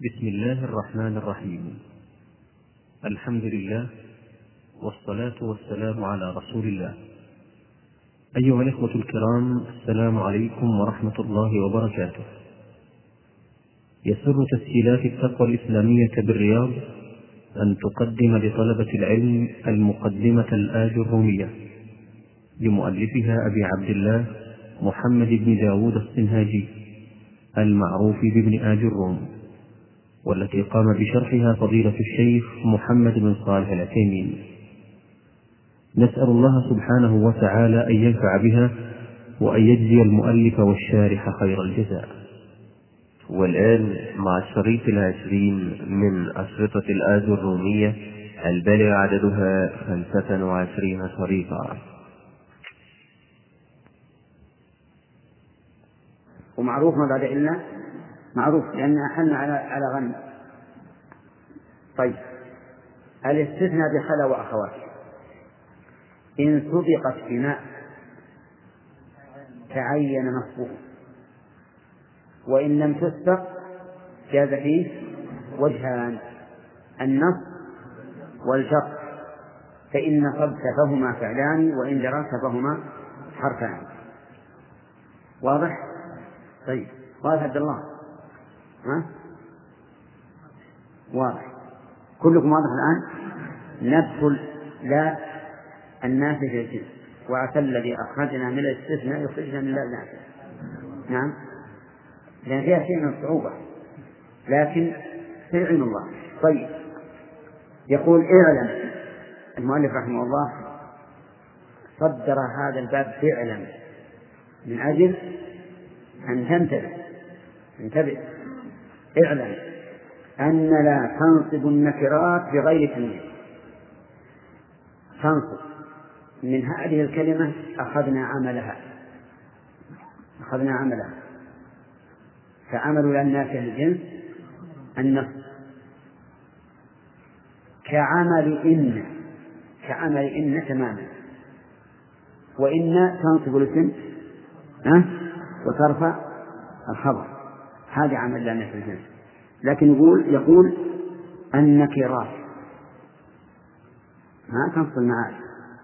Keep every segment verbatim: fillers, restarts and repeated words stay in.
بسم الله الرحمن الرحيم. الحمد لله والصلاة والسلام على رسول الله. أيها الإخوة الكرام، السلام عليكم ورحمة الله وبركاته. يسر تسجيلات التقوى الإسلامية بالرياض أن تقدم لطلبة العلم المقدمة الآج الرومية لمؤلفها أبي عبد الله محمد بن داود الصنهاجي المعروف بابن آج الروم، والتي قام بشرحها فضيلة الشيخ محمد بن صالح العثيمين. نسأل الله سبحانه وتعالى أن ينفع بها وأن يجزي المؤلف والشارح خير الجزاء. والآن مع الشريط العشرين من أشرطة الآج الرومية البالغ عددها خمسة وعشرين شريطا. ومعروف ما بعد إلا معروف لأن أحلنا على على غنم. طيب، الاستثناء بخلا وأخوات إن سبقت بماء تعين نصبه، وإن لم تسبق جاز فيه وجهان: النصب والجر، فإن نصبت فهما فعلان، وإن جررت فهما حرفان. واضح؟ طيب، واضح عبد الله؟ ها؟ واضح؟ كلكم واضح الآن؟ ندخل لا النافذ الجنس، وعسى الذي أخرجنا من الاستثناء يخرجنا من لا النافذ. نعم، لأن فيها شيء من الصعوبة، لكن في علم الله. طيب، يقول اعلم المؤلف رحمه الله صدر هذا الباب فعلا من أجل أن تنتبه انتبه اعلم أن لا تنصب النكرات بغير تنوين. تنصب من هذه الكلمة أخذنا عملها أخذنا عملها فعمل الناس الجنس النصب، كعمل إن كعمل إن تماما. وإن تنصب الاسم أه؟ وترفع الخبر، هذا عمل الناس الجنس. لكن يقول يقول النكرات ما تنصب المعارف.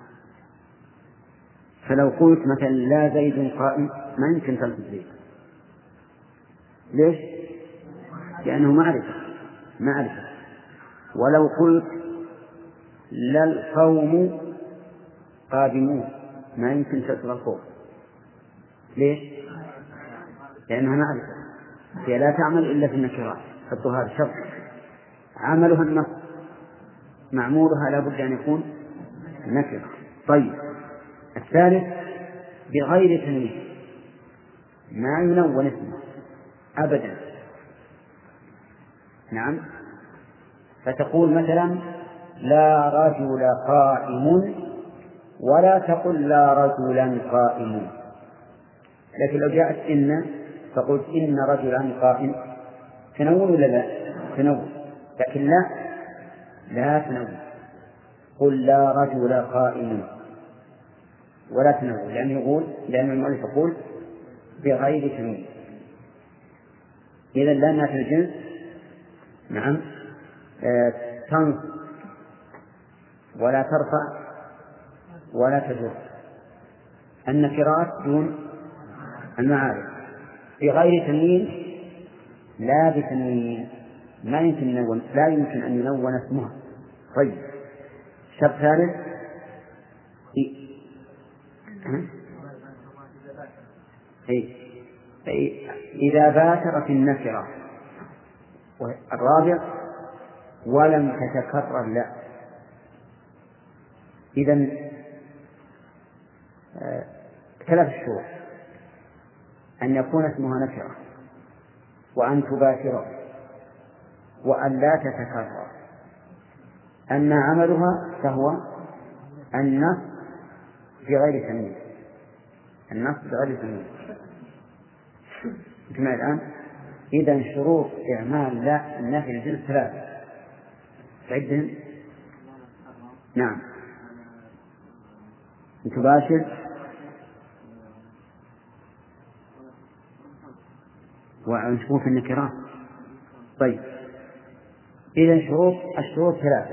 فلو قلت مثلا لا زيد قائم ما يمكن تنصب زيد. ليش؟ لأنه معرفة معرفة. ولو قلت لا القوم قادمون ما يمكن تنصب القوم. ليش؟ لأنها معرفة، هي لا تعمل إلا في النكرات. حطوا هذا شرط، عملها النصب، معمولها لا بد أن يكون نكرة. طيب، الثالث بغير تنوين، ما ينون اسمه أبدا. نعم، فتقول مثلا لا رجل قائم، ولا تقل لا رجلا قائم. لكن لو جاءت إن فقلت إن رجلا قائم، تنون ولا لا؟ تنون. لكن لا لا تنون، قل لا رجل قائم ولا تنون، لأنه يقول لأن المؤلف يقول بغير تنوين. إذا لا نافي الجنس نعم آه تنصب ولا ترفع ولا تجر النكرات دون المعارف. بغير تنوين لا بتنوين ما يمكن نون، لا يمكن أن ينون اسمها. طيب، شرط ثالث إذا باشرت النكرة. الرابع ولم تتكرر لا. إذن ثلاث شروط: أن يكون اسمها نكرة، وأن تباشره، وأن لا تتكرر. أن عملها فهو النصب بغير تنوين. النصب بغير تنوين كما الآن. إذن شروط إعمال لا النافي الجنس ثلاثة. عدهم. نعم، أن تباشر، وأن تكون في النكرات. طيب، إذا شروط الشروط ثلاثة.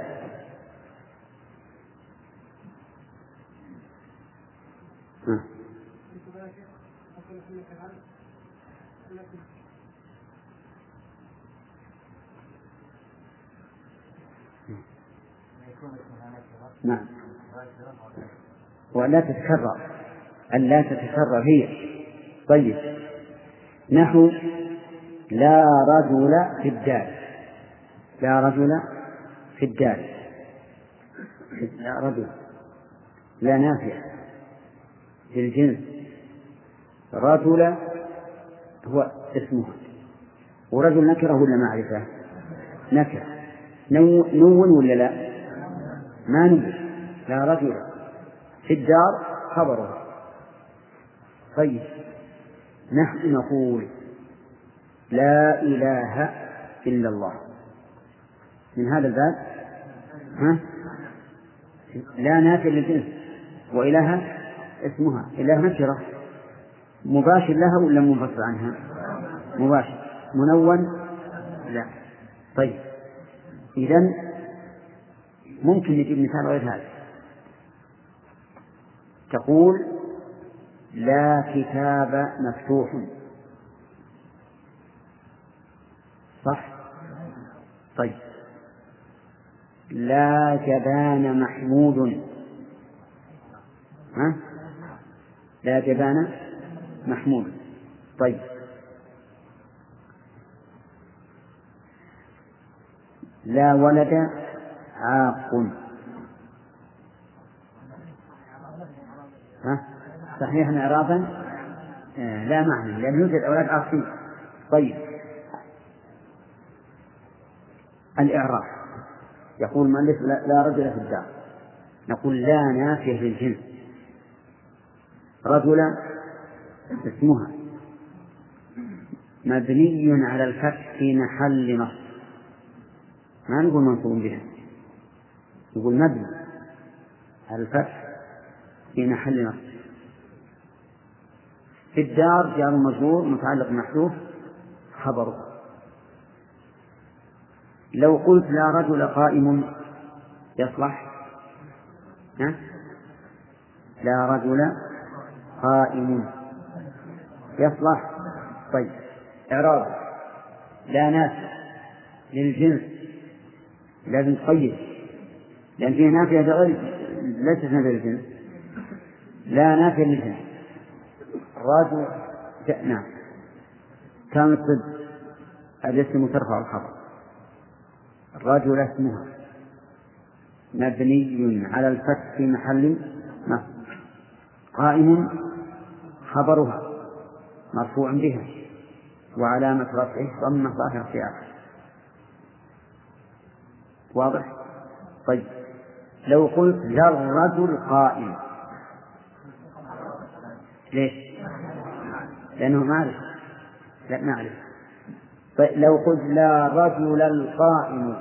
نعم، ولا تتكرر، أن لا تتكرر هي. طيب، نحو لا رجل في الدار، لا رجل في الدار، لا رجل، لا نافع للجنس، رجل هو اسمه، ورجل نكرة ولا معرفة؟ نكرة. نو نون ولا لا؟ ما نون. لا رجل في الدار خبره. طيب، نحن نقول لا إله إلا الله، من هذا الباب ها؟ لا نافع للجنس، وإله اسمها، إله نكرة، مباشر لها ولا منفصل عنها؟ مباشر. منون؟ لا. طيب، إذن ممكن نجيب مثال غير هذا. تقول لا كتاب مفتوح، صح؟ طيب، لا جبان محمود، ها؟ لا جبان محمود. طيب، لا ولد عاق، ها؟ صحيح إعرابا آه لا معنى، لأن يوجد أولاد عاقين. طيب، الإعراب يقول مؤلف لا رجل في الدار، نقول لا نافية للجنس، رجل اسمها مبني على الفتح في محل نصب، ما نقول منصوب بها، نقول مبني على الفتح في محل نصب. في الدار جار مجرور متعلق محذوف خبره. لو قلت لا رجل قائم يصلح؟ ها؟ لا رجل قائم يصلح. طيب، إعراب لا نافع للجنس لازم تقيد، لأن فيه نافية غير ليست نافية للجنس، لا نافع للجنس. رجل نعم، كان الطب الاسم ترفع الخبر، الرجل اسمها مبني على الفتح في محل نصب، قائم خبرها مرفوع بها وعلامة رفعه ضمة ظاهرة في آخره. واضح؟ طيب، لو قلت لا الرجل قائم، ليش؟ لأنه معرفة، لا معرفة. طيب، لو قلت لا رجل القائم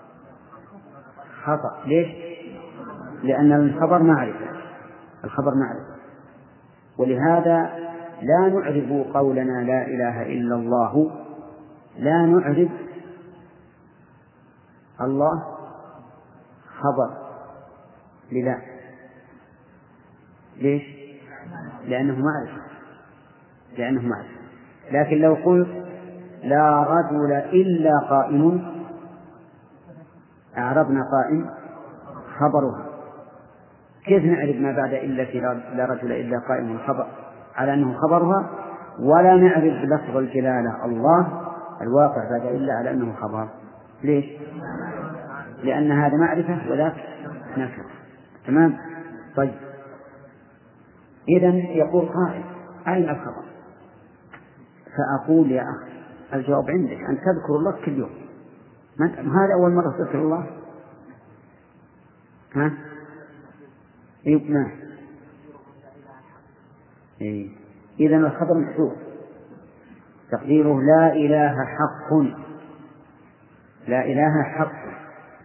خطأ، ليش؟ لأن الخبر معرفة، الخبر معرفة. ولهذا لا نعرب قولنا لا إله إلا الله، لا نعرب الله خبر لله، ليش؟ لأنه معرفة، لأنه معرفة. لكن لو قلت لا رجل إلا قائم، أعربنا قائم خبرها. كيف نعرف ما بعد إلا في لا رجل إلا قائم خبر على أنه خبرها، ولا نعرف لفظ الجلالة الله الواقع بعد إلا على أنه خبر؟ ليش؟ لأن هذا معرفة وذاك نكرة. تمام؟ طيب، إذن يقول قائل أين الخبر؟ فأقول يا أخي الجواب عندك، أن تذكر الله كل يوم. هذا أول مرة تذكر الله؟ ها؟ يبنى. إيه. إذن الخبر محذوف، تقديره لا إله حق، لا إله حق.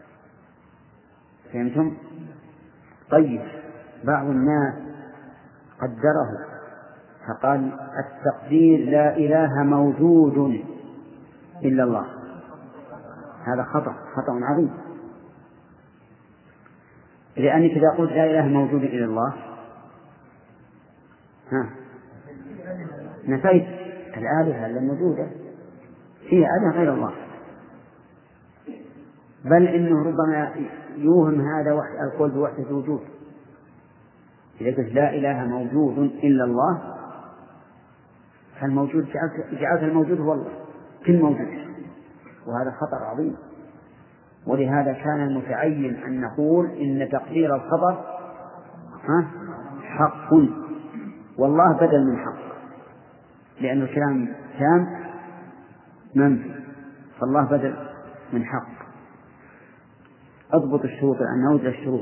فهمتم؟ طيب، بعض الناس قدره فقال التقدير لا إله موجود إلا الله، هذا خطأ خطأ عظيم، لأنك إذا قلت لا إله موجود إلا الله ها نفيت الآلهة الموجودة فيها آلهة غير الله، بل إنه ربما يوهم هذا القول بوحدة الوجود. إذا قلت لا إله موجود إلا الله فالموجود جعلت الموجود هو الله كل موجود، وهذا خطر عظيم. ولهذا كان المتعين أن نقول إن تقدير الخبر حق والله بدل من حق، لأن الكلام تام منفي فالله بدل من حق. أضبط الشروط أن نوجد الشروط.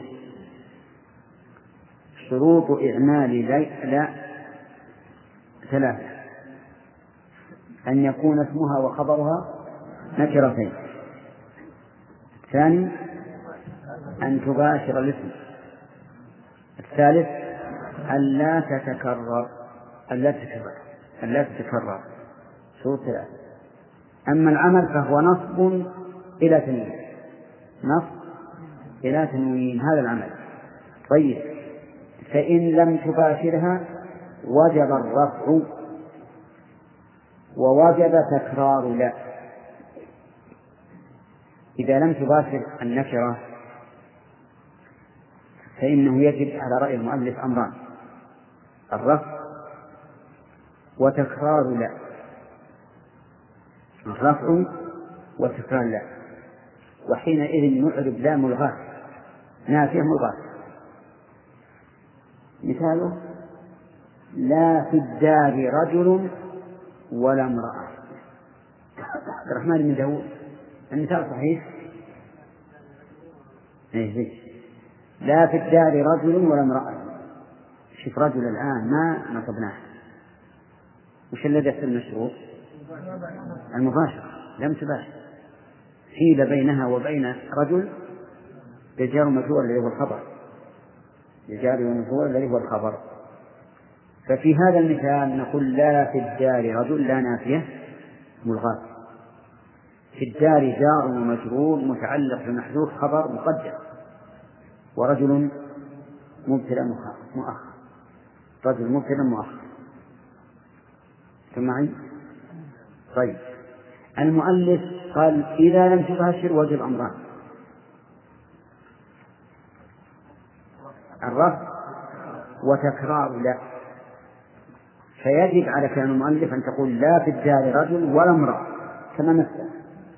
شروط إعمال لا ثلاثة: أن يكون اسمها وخبرها نكرتين، الثاني أن تباشر الاسم، الثالث أن لا تتكرر أن لا تتكرر أن لا تتكرر شروط ثلاثة. أما العمل فهو نصب إلى تنوين، نصب إلى تنوين هذا العمل. طيب، فإن لم تباشرها وجب الرفع ووجب تكرار لا. إذا لم تباشر النكرة فإنه يجب على رأي المؤلف أمران: الرفع وتكرار لا. الرفع وتكرار لا، وحينئذ نعرب لا ملغاة نافية ملغاة. مثاله: لا في الدار رجل ولا امرأة. عبد الرحمن بن داود المثال صحيح؟ إيه لا في الدار رجل ولا امرأة. شوف رجل الآن ما نصبناه، وش الذي يحصل المشروع؟ المباشرة لم تباشر، حيل بينها وبين رجل بجار ومجرور الذي هو الخبر، بجار ومجرور الذي هو الخبر. ففي هذا المثال نقول لا في الدار رجل لا نافية ملغاة. في الدار جار ومجرور متعلق بمحذوف خبر مقدم، ورجل مبتدأ مؤخر، رجل مبتدأ مؤخر. معي؟ طيب، المؤلف قال إذا لم تباشر وجب أمران: الرفع وتكرار لا. فيجب على كلام المؤلف أن تقول لا في الدار رجل ولا امرأة كما مثل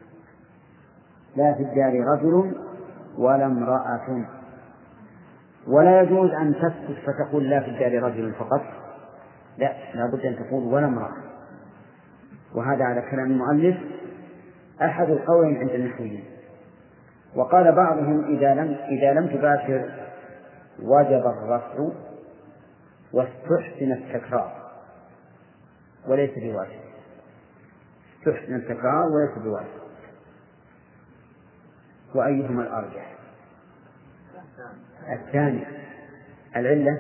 لا في الدار رجل ولا امرأة. ولا يجوز أن تسكت فتقول لا في الدار رجل فقط، لا، لا بد أن تقول ولا امرأة. وهذا على كلام المؤلف أحد القولين عند النحويين. وقال بعضهم إذا لم إذا لم تباشر وجب الرفع واستحسن التكرار وليس بواجب. استحسن التكرار وليس بواجب. وأيهما الأرجح؟ الثاني. العلة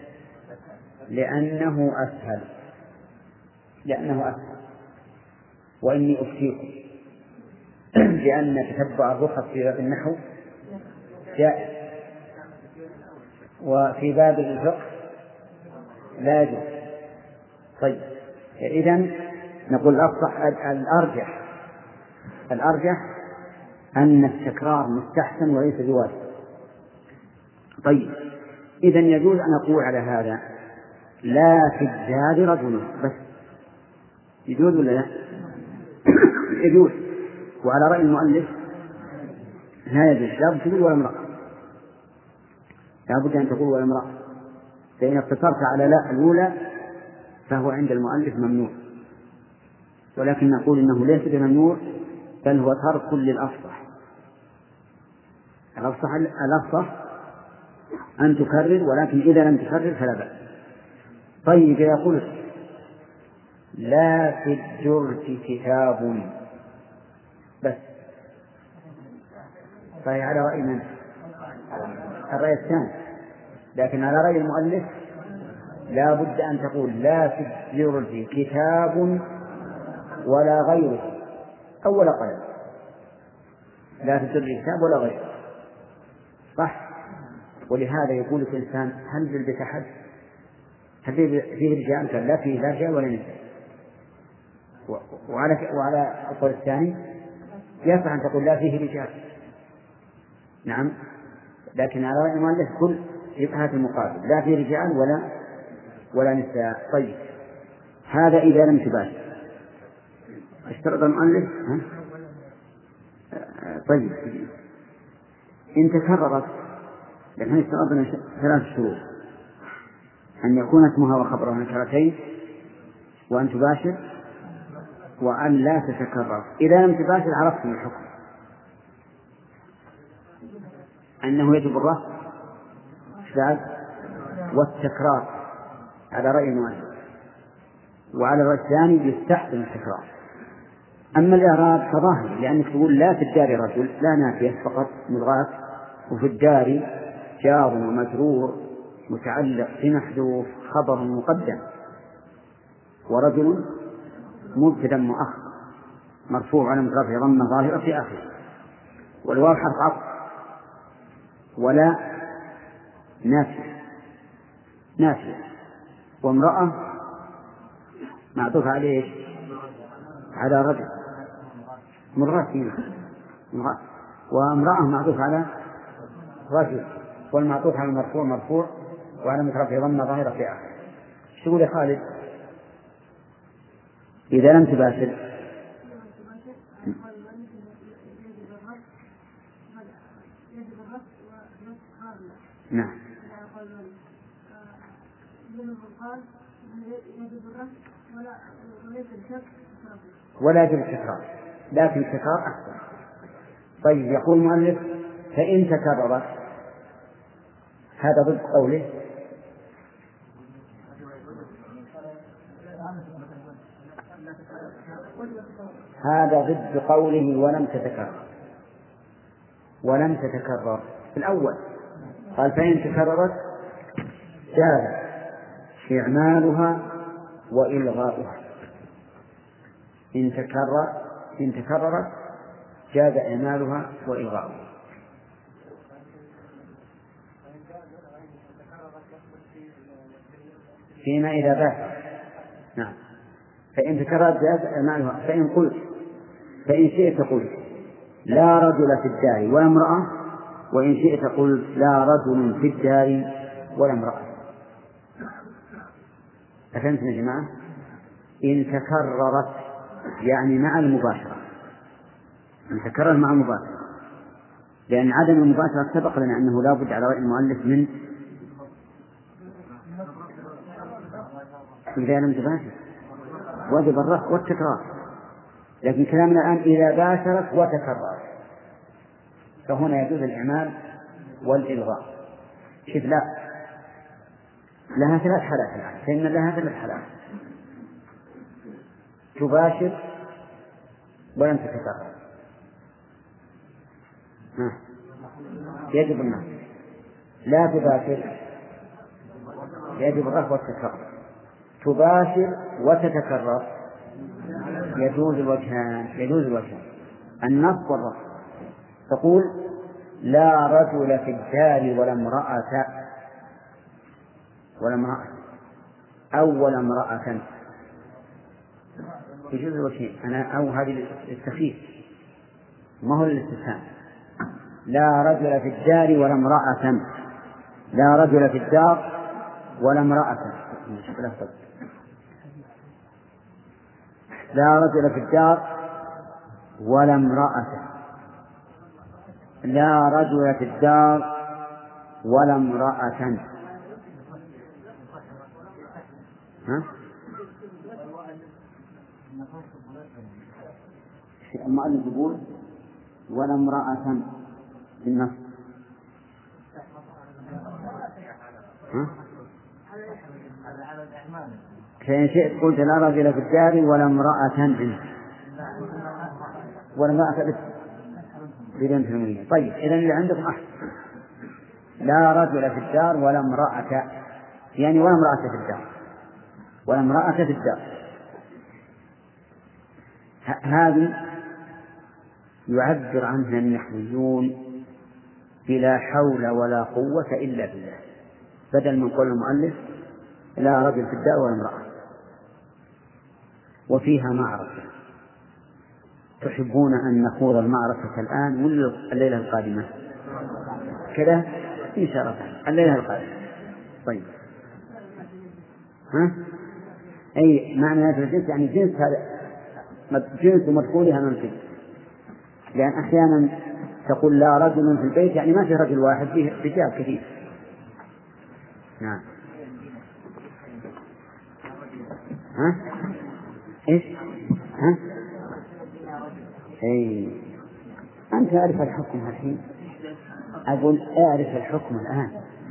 لأنه أسهل لأنه أسهل وإني أفتيكم لأن تتبع الرخص في باب النحو جائز، وفي باب الفقه لا يجوز. طيب، إذن نقول الأصح الأرجح الأرجح أن التكرار مستحسن وليس بواجب. طيب، إذن يجوز أن أقول على هذا لا في الدار رجل بس، يجوز ولا لا؟ يجوز. وعلى رأي المؤلف لا يجوز، لا بد تقول ولا امرأة، لا بد أن تقول ولا امرأة، فإن اقتصرت على لا الأولى فهو عند المؤلف ممنوع. ولكن نقول إنه ليس بممنوع بل هو ترك للأفصح. الأفصح الأفصح أن تكرر، ولكن إذا لم تكرر فلا بأس. طيب، إذا قلت لا في الجرة كتاب بس، فهي على رأي من؟ الرأي الثاني. لكن على رأي المؤلف لا بد أن تقول لا في الجرة كتاب ولا غيره أول قلم. لا تدل الكتاب ولا غيره، صح؟ ولهذا يقول لك الإنسان هل في البيت أحد؟ هل فيه رجال؟ قال لا فيه لا رجال ولا نساء. وعلى وعلى القول الثاني يصح أن تقول لا فيه رجال، نعم، لكن على رأي المؤلف كل جبهة المقابل لا فيه رجال ولا ولا نساء. طيب هذا إذا لم تباشر. اشترط المؤلف ها؟ طيب إن تكررت، لكن اشترطنا ثلاث شروط: أن يكون اسمها وخبرها نكرتين، وأن تباشر، وأن لا تتكرر. إذا لم تباشر عرفت من الحكم أنه يجب الرفع والتكرار على رأي المؤلف، وعلى الرأي الثاني يستحسن التكرار. أما الإعراب فظاهر، لأنك تقول لا في الدار رجل، لا نافية فقط ملغاة، وفي الدار جار ومجرور متعلق بمحذوف خبر مقدم، ورجل مبتدأ مؤخر مرفوع على رفعه ضمة ظاهرة في آخره، والواو حرف عطف، ولا نافية نافية، وامرأة معطوف عليه على رجل مرة، وامرأة معطوف على رجل، والمعطوف على المرفوع مرفوع وعلى رفعه ضمة ظاهرة في آخره. ايش تقول يا خالد؟ إذا لم تباشر نعم ولا يجب التكرار، لكن التكرار أحسن. طيب يقول المؤلف فإن تكررت، هذا ضد قوله هذا ضد قوله ولم تتكرر. ولم تتكرر في الأول قال فإن تكررت جاز إعمالها وإلغاؤها. إن تكرر إن تكررت جاز إعمالها وإلغاؤها. فيما إذا باشر، نعم، فإن تكررت جاز إعمالها. فإن قلت فإن شئت قلت لا رجل في الدار ولا امرأة، وإن شئت قلت لا رجل في الدار ولا امرأة. أفهمتم يا جماعة؟ إن تكررت يعني مع المباشرة، إن تكرر مع المباشرة، لأن عدم المباشرة سبق لنا أنه لا بد على رأي المؤلف من إذا لم تباشر واجب الرفع والتكرار. لكن كلامنا الآن إذا باشرت وتكررت، فهنا يجوز الإعمال والإلغاء. شوف لا لها ثلاث حالات الآن، فإن لها ثلاث حالات: تباشر ولم تتكرر، يجب النص. لا تباشر يجب الرفع والتكرر. تباشر وتتكرر يجوز الوجهان يجوز الوجهان النص والرفع. تقول لا رجل في الدار ولا امرأة ولا امرأة أو ولا امرأة، يجوز الوجهين. أنا أو هذه التخفيف ما هو الاستفهام. لا رجل في الدار ولا امرأة، لا رجل في الدار ولا امرأة، لا رجل في الدار ولا امرأة، لا رجل في الدار ولا امرأة. ها؟ المؤلف يقول ولا امرأة بالنص. ها؟ فإن شئت قلت لا رجل في الدار ولا امرأة عنده ولا امرأة بدون تنوين. طيب إذن اللي عندكم أحسن، لا رجل في الدار ولا امرأة، يعني ولا امرأة في الدار ولا امرأة في الدار. هذه يعبر عنها النحويون بلا حول ولا قوة إلا بالله، بدل من قول المؤلف لا رجل في الدار ولا امرأة. وفيها معركة، تحبون أن نخوض المعركة الآن ولا الليلة القادمة؟ كذا إن شاء الله الليلة القادمة. طيب ها؟ أي معنى هذا الجنس يعني جنس هذا جنس مدخولها منفي، لأن أحيانا تقول لا رجل في البيت يعني ما في رجل واحد، فيه رجال كثير. نعم. ها؟ إيش؟ ها؟ أي أنت أعرف الحكم الحين، أقول أعرف الحكم الآن.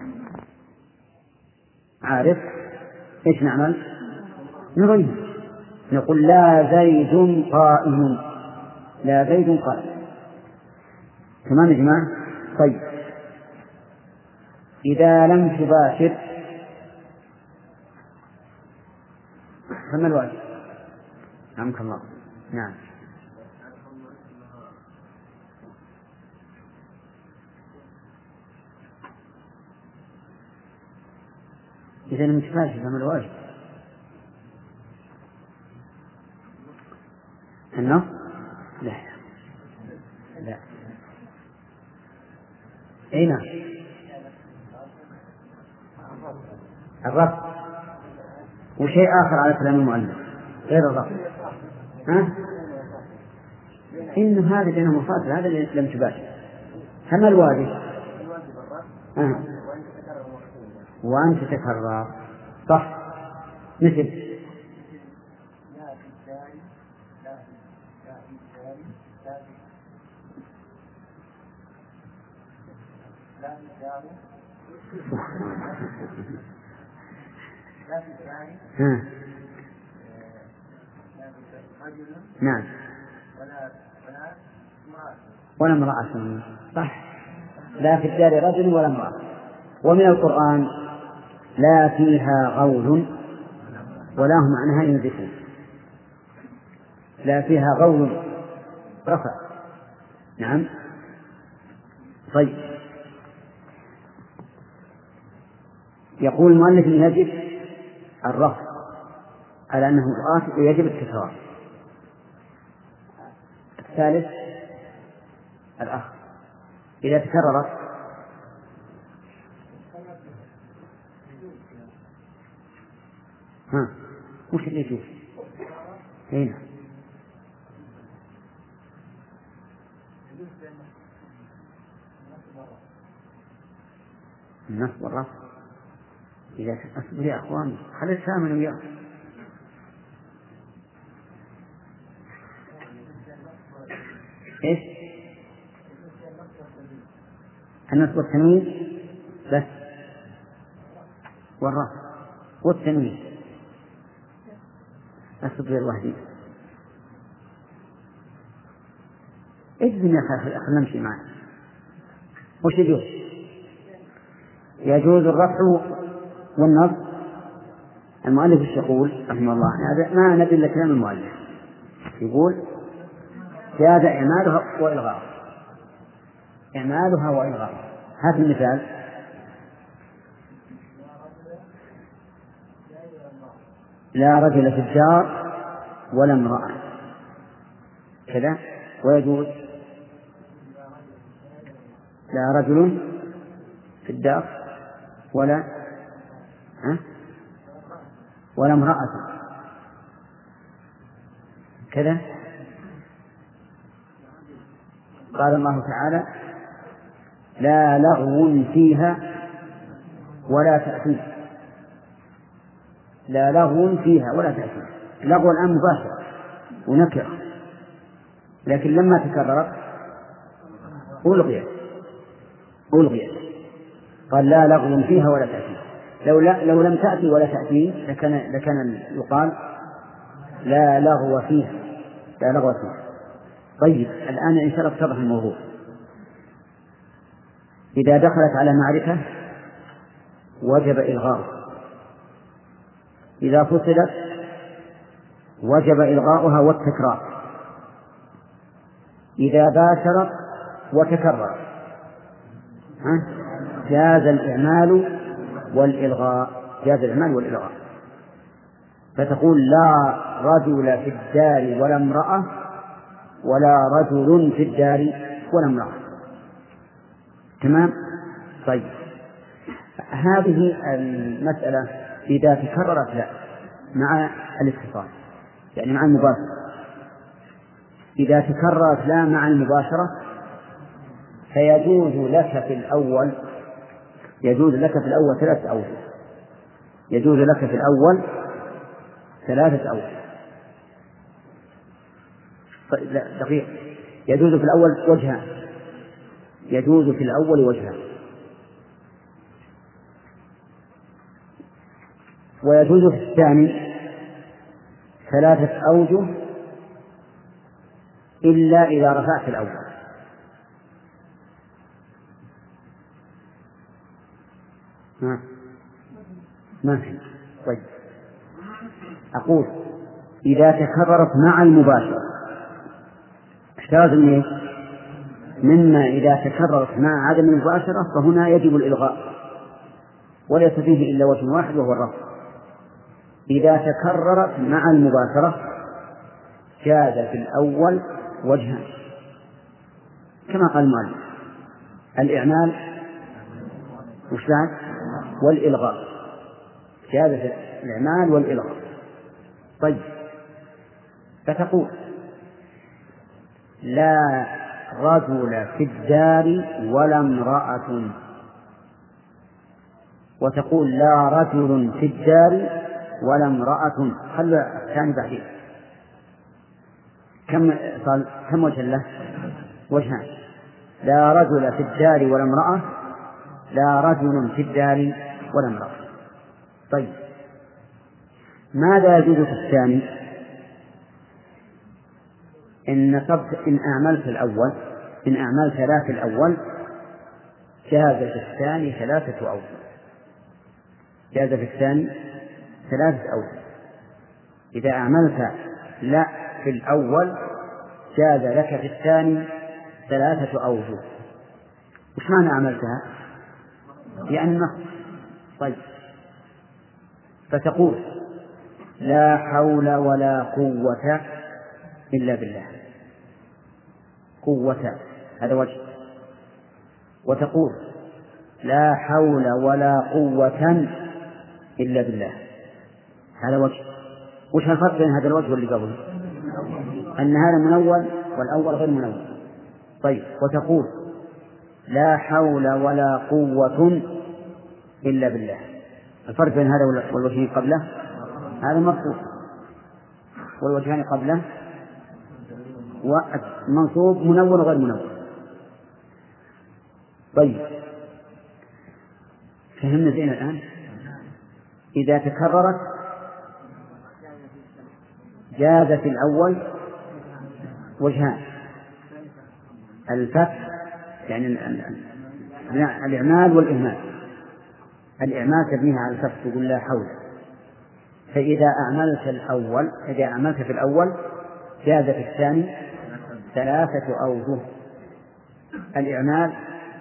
عارف إيش نعمل؟ نغير، نقول لا زيد قائم، لا زيد قائم. تمام يا جماعة؟ طيب إذا لم تباشر فما الواجب؟ نعمك الله. نعم. إذا لم تباشر فما الواجب؟ النص؟ لا لا. أي نعم. الرفض وشيء آخر على كلام المؤلف غير الرفض. ها؟ إن هذا بينه مفاصل، هذا لم تباشر. فما الواجب؟ آه. وأن تتكرر. صح. مثل ها. نعم. ولا امرأة. صح. لا في الدار رجل ولا امرأة. ومن القرآن لا فيها غول ولا هم عنها ينزفون. لا فيها غول رفع. نعم. طيب يقول المؤلف إن يجب الرفع على أنه آت ويجب التكرار. الثالث الأخ إذا تكررت ها وش اللي يجوز؟ هنا النصب والرفع. إذا أصبر يا أخوان خلي الثامن وياه. إيش؟ النصب والتنوين بس والرفع والتنوين. أصبر الله دي اجزم يا أخي خلنا نمشي معك. وش يجوز؟ يجوز الرفع والنصب. المؤلف ايش يقول رحمه الله؟ هذا ما ندل إلا كلام المؤلف. يقول زاد إعمالها وإلغاءها، إعمالها وإلغاءها. هذا المثال. لا رجل في الدار ولا امرأة كذا. ويجوز لا رجل في الدار ولا ها ولا امرأة كذا. قال الله تعالى لا لغو فيها ولا تأثيم. لا لغو فيها ولا تأثيم. لغو الآن مباشر ونكر، لكن لما تكررت ألغيت ألغيت قال لا لغو فيها ولا تأثيم. لو, لا لو لم تأتي ولا تأتي لكان, لكان يقال لا لغو فيها لا لغو فيها. طيب الآن إن شاء الله اتضح الموضوع. إذا دخلت على معرفة وجب إلغاؤها، إذا فصلت وجب إلغاؤها والتكرار. إذا باشر وتكرر جاز الإعمال والإلغاء، جاز الإعمال والإلغاء. فتقول لا رجل في الدار ولا امرأة، ولا رجل في الدار ولا امرأة. تمام؟ طيب، هذه المسألة إذا تكررت لا مع الاتصال، يعني مع المباشرة. إذا تكررت لا مع المباشرة فيجوز لك في الأول يجوز لك في الأول ثلاثة أوجه يجوز لك في الأول ثلاثة أوجه لا دقيق يجوز في الأول وجهان يجوز في الأول وجهان ويجوز في الثاني ثلاثة أوجه إلا إذا رفعت الأول. ما ما في. طيب، أقول إذا تكررت مع المباشرة احتراز من مما إذا تكررت مع عدم المباشرة فهنا يجب الإلغاء وليس فيه إلا وجه واحد وهو الرفع. إذا تكررت مع المباشرة جاز في الأول وجهان كما قال المؤلف: الإعمال وش بعد؟ والإلغاء. جاز في الإعمال والإلغاء. طيب، فتقول لا رجل في الدار ولا امرأة، وتقول لا رجل في الدار ولا امرأة. خلوا الثاني بعدين. كم صار كم وجه له؟ وجهان: لا رجل في الدار ولا امرأة، لا رجل في الدار ولا امرأة. طيب، ماذا يجوز في الثاني؟ إن نصبت إن أعملت الأول إن أعملت لا في الأول جاز في الثاني ثلاثة أوجه جاز في الثاني ثلاثة أوجه إذا أعملت لا في الأول جاز لك في الثاني ثلاثة أوجه. وش معنى عملتها؟ يعني النص. طيب، فتقول لا حول ولا قوة إلا بالله. قوة هذا وجه. وتقول لا حول ولا قوة إلا بالله هذا وجه. وش الفرق بين هذا الوجه واللي قبله؟ أن هذا منون والأول غير منون. طيب، وتقول لا حول ولا قوة إلا بالله. الفرق بين هذا والوجهين قبله هذا مرفوع والوجهان قبله ومنصوب منون وغير منون. طيب، فهمنا زين الآن. إذا تكررت جاز في الأول وجهان: الفتح يعني الإعمال والإهمال. الإعمال تبنيها على الفتح تقول لا حول. فإذا أعملت الأول إذا أعملت في الأول جاز في الثاني ثلاثة أوجه: الإعمال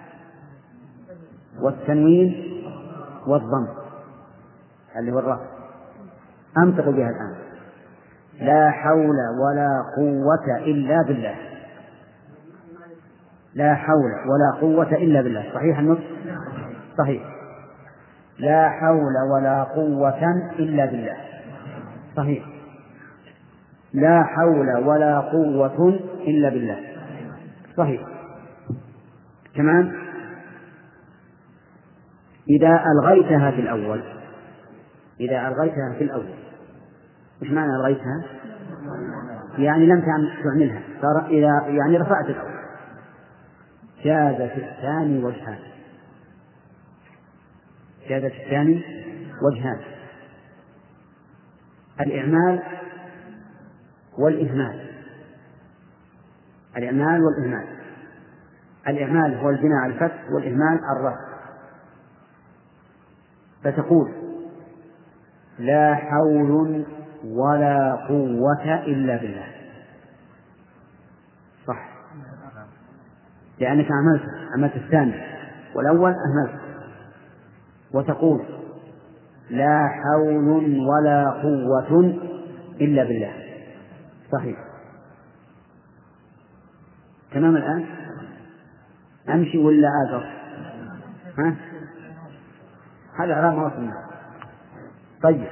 والتنوين والضم اللي هو الرفع. أنطق بها الآن: لا حول ولا قوة إلا بالله. لا حول ولا قوة إلا بالله. صحيح النطق؟ صحيح. لا حول ولا قوة إلا بالله. صحيح. لا حول ولا قوة إلا بالله. صحيح. تمام. إذا ألغيتها في الأول إذا ألغيتها في الأول وش معنى ألغيتها؟ يعني لم تعملها، صار إذا يعني رفعت الأول جاز في الثاني وجهان جاز في الثاني وجهان: الإعمال والإهمال. الإعمال والإهمال. الإعمال هو البناء على الفتح والإهمال الرفع. فتقول لا حول ولا قوة إلا بالله. صح. لأنك عملت عملت الثاني والأول أهملت، وتقول لا حول ولا قوة إلا بالله. صحيح. تمام. الآن أمشي ولا أقف؟ ها؟ هذا إعراب ما وصلنا. طيب،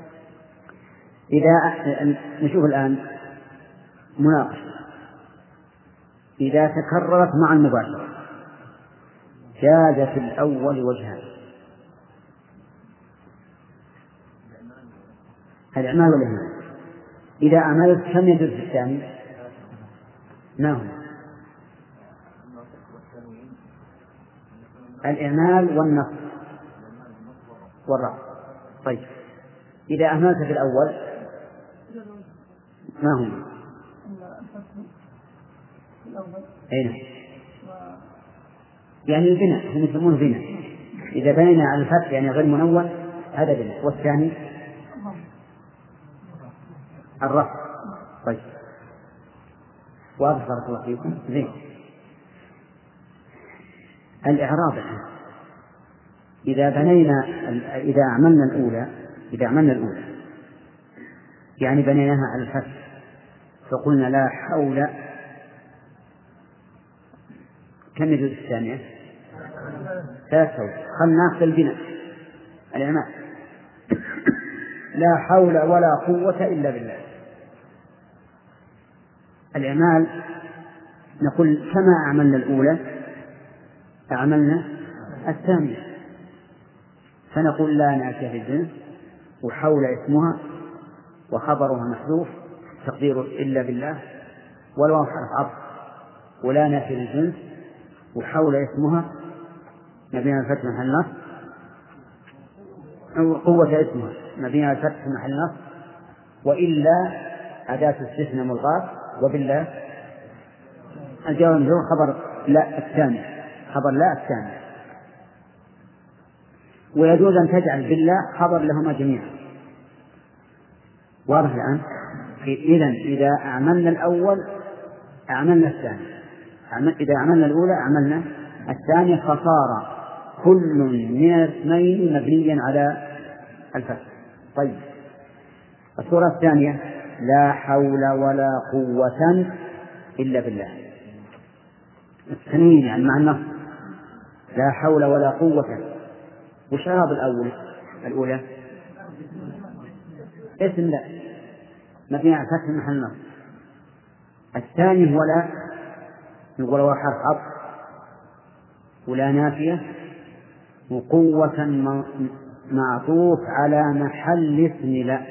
إذا نشوف الآن مناقشة. إذا تكررت مع المباشرة جاز في الأول وجهان: الإعمال والإهمال. إذا أعملت كم يجوز في الثاني؟ ما هو؟ الإعمال والنصب والرفع. طيب، إذا أهملت في الأول ما هم؟ أين؟ يعني البناء، هم يسمونه بناء. إذا بنينا على الفتح يعني غير منون هذا بناء. والثاني الرفع. طيب، واضح بارك الله فيكم. زين. الإعراب إذا بنينا إذا عملنا الأولى إذا عملنا الأولى يعني بنيناها على الفتح، فقلنا لا حول، كم يجوز الثانية؟ ثلاث حول. خلنا ناخذ البناء الإعمال. لا حول ولا قوة إلا بالله. الإعمال نقول كما عملنا الأولى عملنا الثانية، فنقول لا نأتي بالجنس، وحول اسمها وخبرها محذوف تقدير إلا بالله، والواو حرف عطف، ولا نأتي بالجنس وحول اسمها مبني على الفتح محل نصب، قوة اسمها مبني على الفتح محل نصب، وإلا أداة استثناء ملغاة، وبالله الجواب هو خبر لا الثاني، خبر لا الثاني. ويجوز أن تجعل بالله خبر لهما جميعا. واضح الآن؟ إذن إذا أعملنا الأول أعملنا الثاني، إذا عملنا الأولى عملنا الثانية، فصار كل من الاثنين مبنيا على الفتح. طيب، الصورة الثانية لا حول ولا قوة إلا بالله. التنوين يعني مع النص، لا حول ولا قوة. وش إعراب الأول الأولى؟ اسم لا مبني على فتح محل نصب. الثاني هو لا، نقول هو حرف عطف، ولا نافية، وقوة معطوف على محل اسم لا،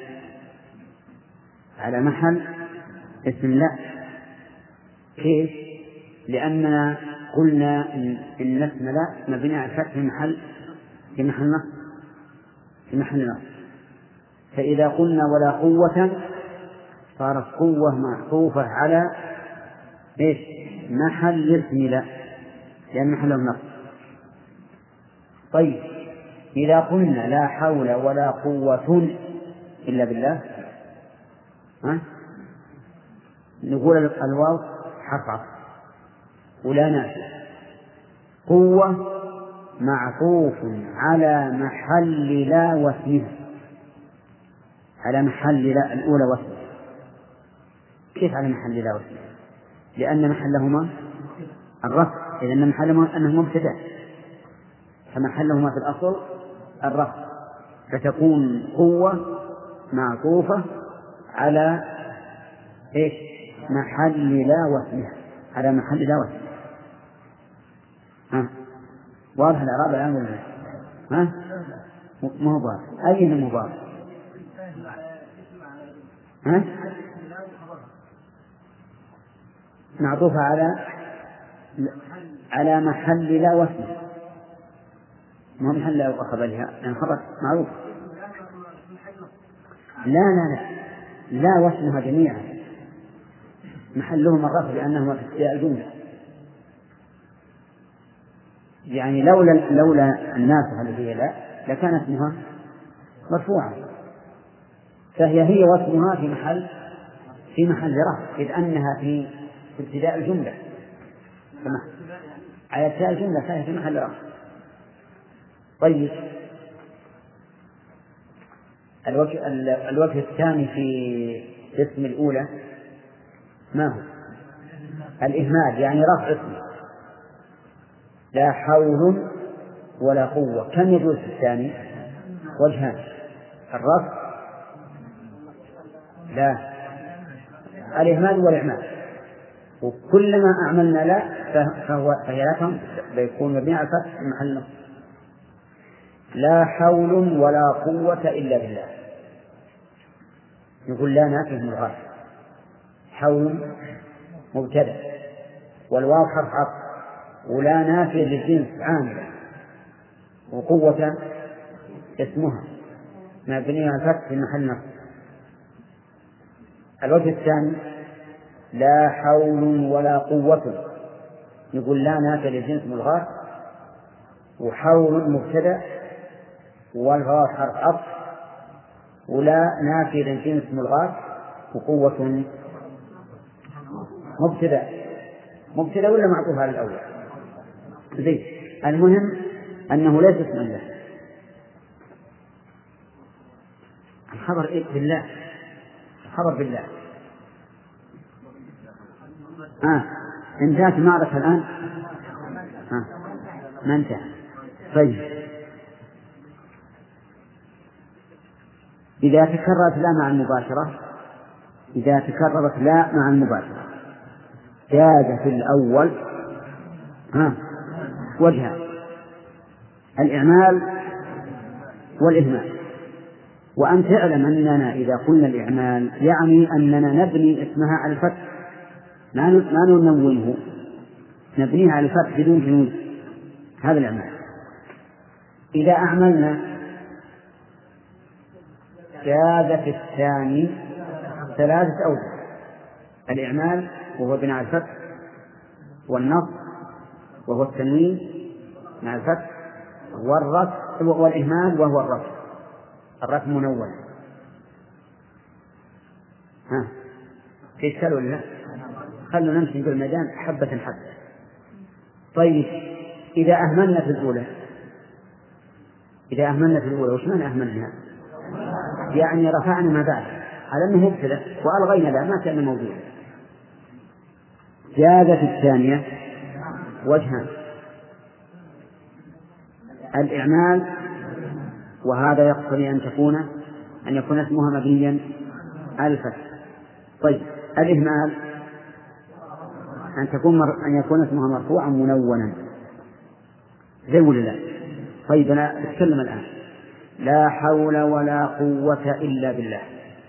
على محل اسم لا. كيف؟ لأننا قلنا إن اسم لا مبني على فتح في محل في محل نصب في محل نصب. فإذا قلنا ولا قوة صارت قوة معطوفة على إيش؟ محل اسم لا، لأن محله نصب. طيب، إذا قلنا لا حول ولا قوة إلا بالله، ها؟ نقول الواو حرف عطف، ولا نافية، قوة معطوف على محل لا واسمها، على محل لا الأولى واسمها. كيف على محل لا واسمها؟ لأن محلهما الرفع، إذن محلهما أنه مبتدأ، فمحلهما في الأصل الرفع، فتكون قوة معطوفة على إيش؟ محل لا واسمها، على محل لا واسمها. ها واضح الإعراب الآن ولا لا؟ ها ما هو واضح؟ أين مضاف؟ ها معطوفة على على محل لا واسمه، ما هو محل لا خبرها يعني خبر معروف. لا لا لا لا واسمها جميعا محلهما الرفع لأنهما في ابتداء الجملة. يعني لولا لولا الناسخة التي هي لا لكان اسمها مرفوعا، فهي هي واسمها في محل في محل رفع، إذ أنها في ابتداء الجملة. على التاء جملة ثانية في محل رفع. طيب الوجه, الوجه الثاني في اسم الأولى ما هو؟ الإهمال، يعني رفع اسمه لا حول ولا قوة. كم يجوز في الثاني؟ وجهان، الرفع لا الإهمال والإعمال، وكلما أعملنا لا فهو فهي لا بيكون مبني على الفتح في محل نصب. لا حول ولا قوة إلا بالله، يقول لا نافيه من الغاية، حول مبتدأ والواو حرف عطف، ولا نافيه للجنس عاملة، وقوة اسمها مبنية على الفتح في محل نصب. الوجه الثاني لا حول ولا قوة، يقول لا نافية للجنس ملغاة، وحول مبتدأ والغاء حرف عطف، ولا نافية للجنس ملغاة، وقوة مبتدأ مبتدأ ولا معطوف على الأول؟ زين. المهم أنه ليس اسم الله. الخبر إيه؟ بالله، خبر بالله. آه. انتهت المعركة الآن؟ آه. ما انتهى. طيب إذا تكررت لا مع المباشرة، إذا تكررت لا مع المباشرة جاز في الأول ها وجهها الإعمال والإهمال. وأن تعلم أننا إذا قلنا الإعمال يعني أننا نبني اسمها على الفتح، ما ننونه، نبنيها على الفتح بدون جنود، هذا الإعمال. إذا أعملنا جاز في الثاني ثلاثة أوجه: الإعمال وهو بناء على الفتح، والنصب وهو التنوين مع الفتح، والرفع والإهمال وهو الرفع الرفع منون. ها في إشكال ولا لا؟ خلوا نمشي في الميدان حبة حبة. طيب إذا أهملنا في الأولى، إذا أهملنا في الأولى وش معنى أهملنا؟ يعني رفعنا ما بعد على أنه مبتدأ وألغينا لا ما كان موجود. جاءت الثانية وجهان: الإعمال، وهذا يقتضي أن تكون أن يكون اسمها مبنيا على الفتح. طيب الإهمال أن تكون مر... أن يكون اسمها مرفوعا منونا زي ولا لا؟ طيب أنا أتكلم الآن. لا حول ولا قوة إلا بالله،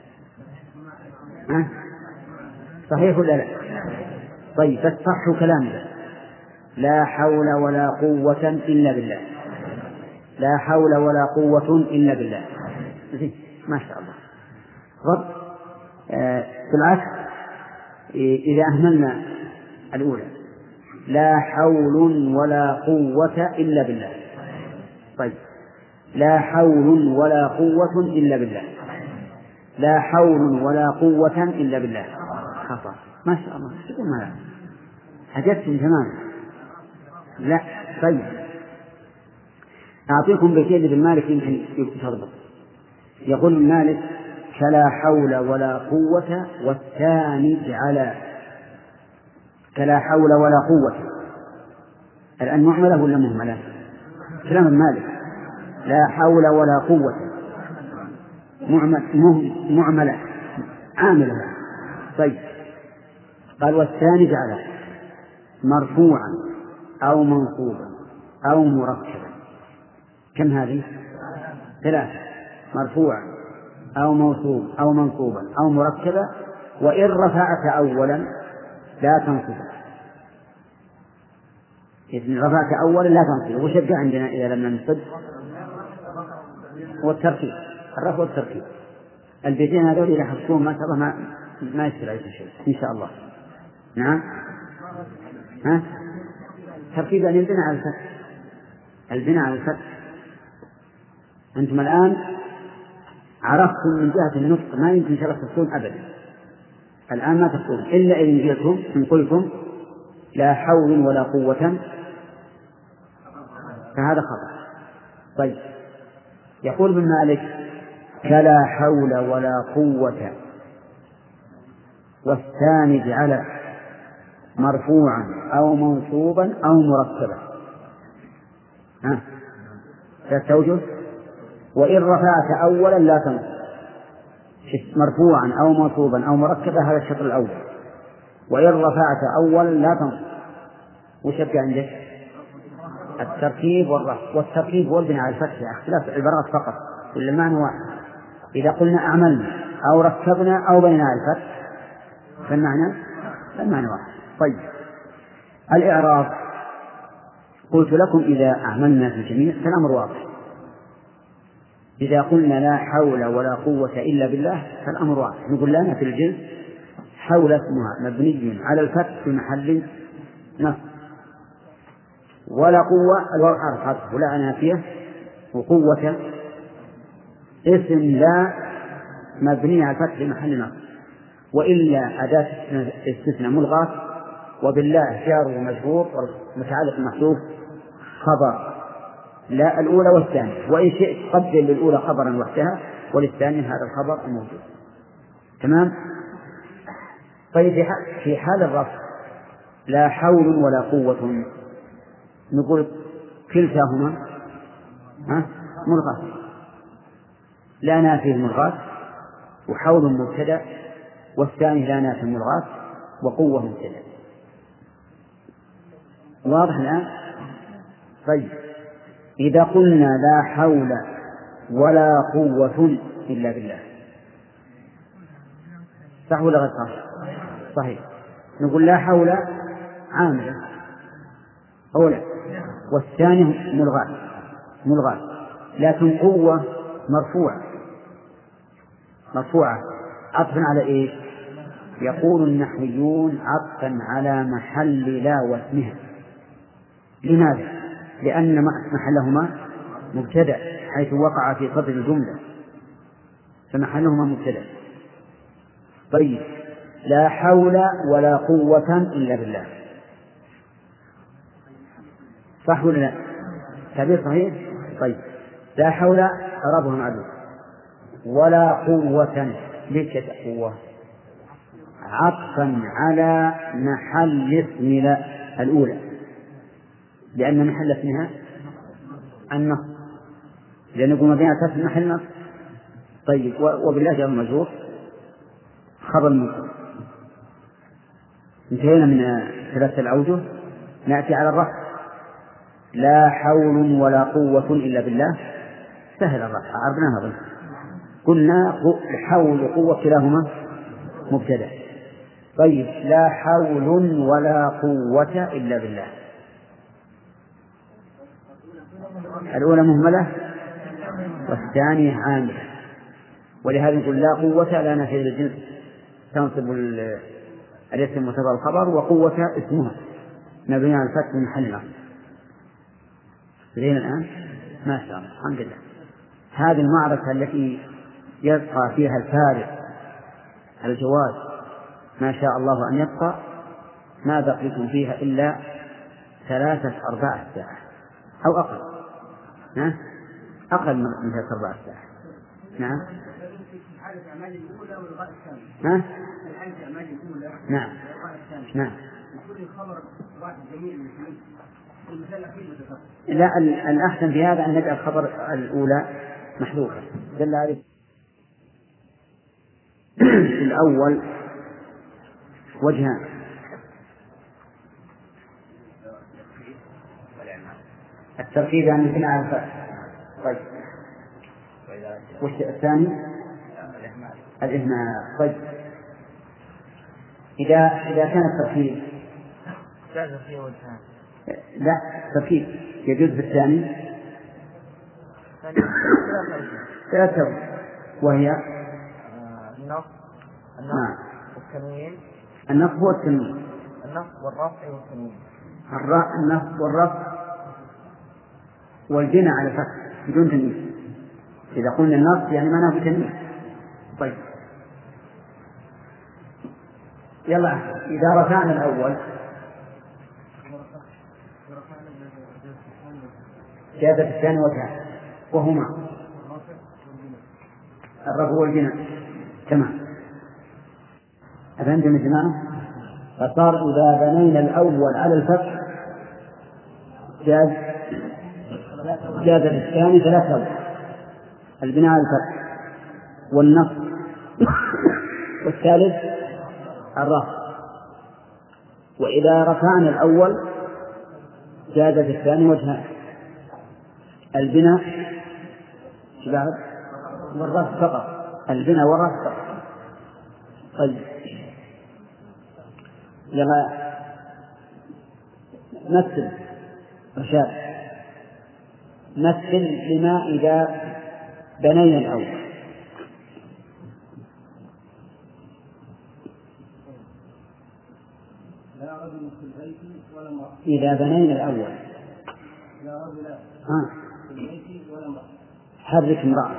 أه؟ صحيح ولا لا؟ طيب فالصح كلامنا لا حول ولا قوة إلا بالله، لا حول ولا قوة إلا بالله. ما شاء الله. رب آه بالعكس إذا أهملنا الأولى لا حول ولا قوة إلا بالله. طيب لا حول ولا قوة إلا بالله، لا حول ولا قوة إلا بالله. خطأ. ما شاء الله. تقول ما حجتهم تماما. لا. طيب أعطيكم بيتين بالمالك يمكن تضبط. يقول المالك كلا حول ولا قوة، والثاني جعل كلا حول ولا قوة. الآن معملة ولا مهملة؟ كلام المالك لا حول ولا قوة معملة عاملة. طيب قال والثاني جعل مرفوعا أو منصوبا أو مركبا. كم هذه؟ ثلاثة: مرفوعا أو موصوب أو منصوبا أو مركبا. وإن رفعت أولا لا تنصب، إذن رفعت أولا لا تنصب. وشبه عندنا إذا لم ننصب والتركيب، الرفع والتركيب. البيتين هذول إذا حفظوهم ما شاء الله ما ما يصير عليه شيء إن شاء الله. نعم. ها تركيب أن البناء على الفتح، البناء على الفتح. أنتم الآن عرفتم من جهة النطق ما يمكن شرح تفصيل أبدا. الآن ما تفصيل إلا إن جئتم إن قلتم لا حول ولا قوة فهذا خطأ. طيب يقول ابن مالك فلا حول ولا قوة والثاني جعل مرفوعا أو منصوبا أو مركبا. ها ستوجه وإن رفعت أولا لا تنصب مرفوعا أو منصوبا أو مركبا هذا الشطر الأول، وإن رفعت أولا لا تنصب. وش يبقى عندك؟ التركيب والرفع، والتركيب والبناء على الفتح اختلاف العبارات فقط كل معنى واحد. إذا قلنا أعملنا أو ركبنا أو بنينا على الفتح فالمعنى فالمعنى واحد. طيب الإعراب قلت لكم إذا أعملنا في الجميع فالأمر واضح. إذا قلنا لا حول ولا قوة إلا بالله فالأمر واضح. نقول لنا في الجنس حول اسمها مبني على الفتح في محل نصب، ولا قوة الواو حرف عطف ولا نافية، وقوة اسم لا مبني على الفتح في محل نصب، وإلا أداة استثناء ملغاة، وبالله جار ومجرور ومتعلق محذوف خبر لا الأولى والثانية، وإن شئت قدر للأولى خبرا وحدها وللثانية هذا الخبر الموجود. تمام. طيب في حال الرفع لا حول ولا قوة نقول كلتاهما ملغاة، لا نافيه ملغاة، وحول مبتدأ، والثاني لا نافيه ملغاة وقوة مبتدأ. واضح الآن؟ طيب إذا قلنا لا حول ولا قوة إلا بالله صح ولا غير صح؟ صحيح. نقول لا حول عاملة أولا، والثاني ملغاة ملغاة لكن قوة مرفوعة مرفوعة عطفا على إيش؟ يقول النحويون عطفا على محل لا واسمها. لماذا؟ لأن محلهما مبتدأ حيث وقع في صدر الجملة فمحلهما مبتدأ. طيب لا حول ولا قوة إلا بالله صح ولا لا؟ تعبير صحيح. طيب لا حول أعرابها معلوم، ولا قوة ليش قوة؟ عطفا على محل اسم الأولى، لأن محل اسمها النص، لأن يقول مبني على محل النص. طيب وبالله جار مجرور خبر منصوب. انتهينا من ثلاثة الأوجه. نأتي على الرفع لا حول ولا قوة إلا بالله. سهل الرفع عرضناها ظن. قلنا حول وقوة كلاهما مبتدأ. طيب لا حول ولا قوة إلا بالله الأولى مهملة والثانية عاملة، ولهذا نقول لا قوة لا نافية للجنس تنصب الاسم وتبع الخبر، وقوة اسمها مبني على الفتح من محل نصب. زين الآن؟ ما شاء الله الحمد لله. هذه المعركة التي يبقى فيها الفارق الجواز ما شاء الله أن يبقى ما بقيتم فيها إلا ثلاثة أرباع ساعة أو أقل. ها؟ أقل من ثلاثة أرباع ساعة. نعم. ها؟ نعم. نعم. لا الأحسن في هذا أن نجعل الخبر الأولى محذوفة دل عليه. الأول وجهان: التركيب يعني يمكن على الفتح. طيب والشيء الثاني الإهمال. طيب إذا إذا كان التركيب لا تركيب يجوز في الثاني ثلاثة، وهي النصب والتنوين. النصب هو التنوين. النصب والرفع والتنوين. النصب والرفع والبناء على الفتح بدون تنوين. إذا قلنا النصب يعني معناه بتنوين. طيب يلا إذا رفعنا الأول جاز في الثاني وجهان وهما الرفع والبناء. تمام. أفهمتم يا جماعة؟ فصار إذا بنينا الأول على الفتح جاز جاز في الثاني ثلاث وجه: البناء على الفتح والنصب والثالث الرفع. وإذا رفعنا الأول جاز في الثاني وجهان: البناء والرفع فقط. البناء والرفع فقط. طيب يلا مثل رشاد، مثل لما إذا بنينا الأول. لا رجل في البيت ولا امرأة. إذا بنينا الأول لا رجل ها في البيت ولا امرأة. حرك امرأة،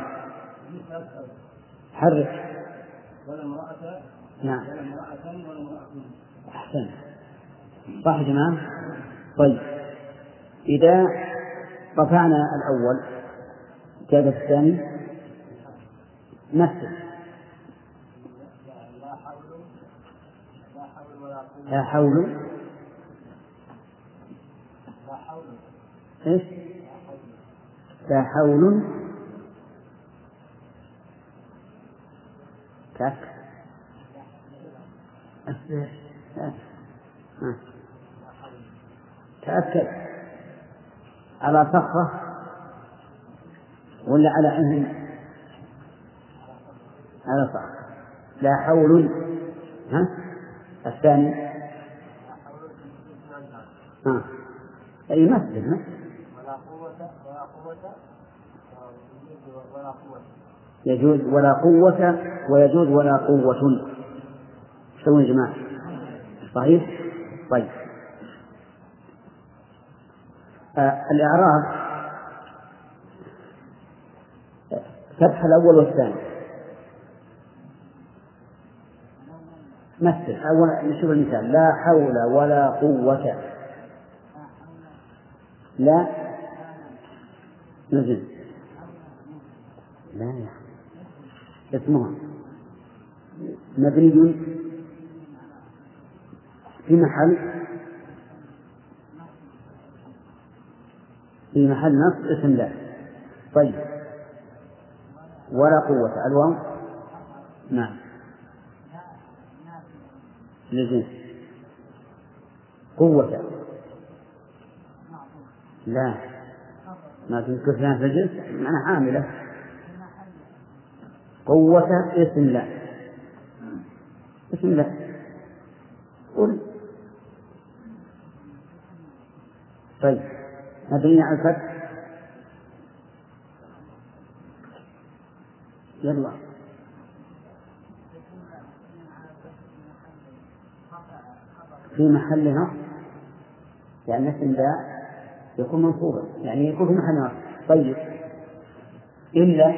حرك ولا امرأة. نعم ولا امرأتان ولا امرأتين. أحسن صح يا جماعة. طيب إذا رفعنا الأول جاز الثاني مثل لا حول إيش لا حول كاك تأكد على صخرة ولا على أهل على صخرة. لا حول ها الثاني ها أي مثل ها ولا قوة ولا قوة ولا قوة. يجوز ولا قوة ويجوز ولا قوة. شو يا جماعة؟ صحيح. طيب آه الإعراب فتح الأول والثاني. مثل أول نشوف المثال: لا حول ولا قوة. لا نزل لا يا اسمها مبني في محل في محل نصب اسم لا. طيب ولا قوة الواو نعم لجنس. قوة لا ما تذكر فيها في الجنس معنى حاملة. قوة اسم لا اسم لا قل. طيب مبني على الفتح. يلا في محل نصب يعني اسم لا يكون منصوبا يعني يكون في محل نصب. طيب إلا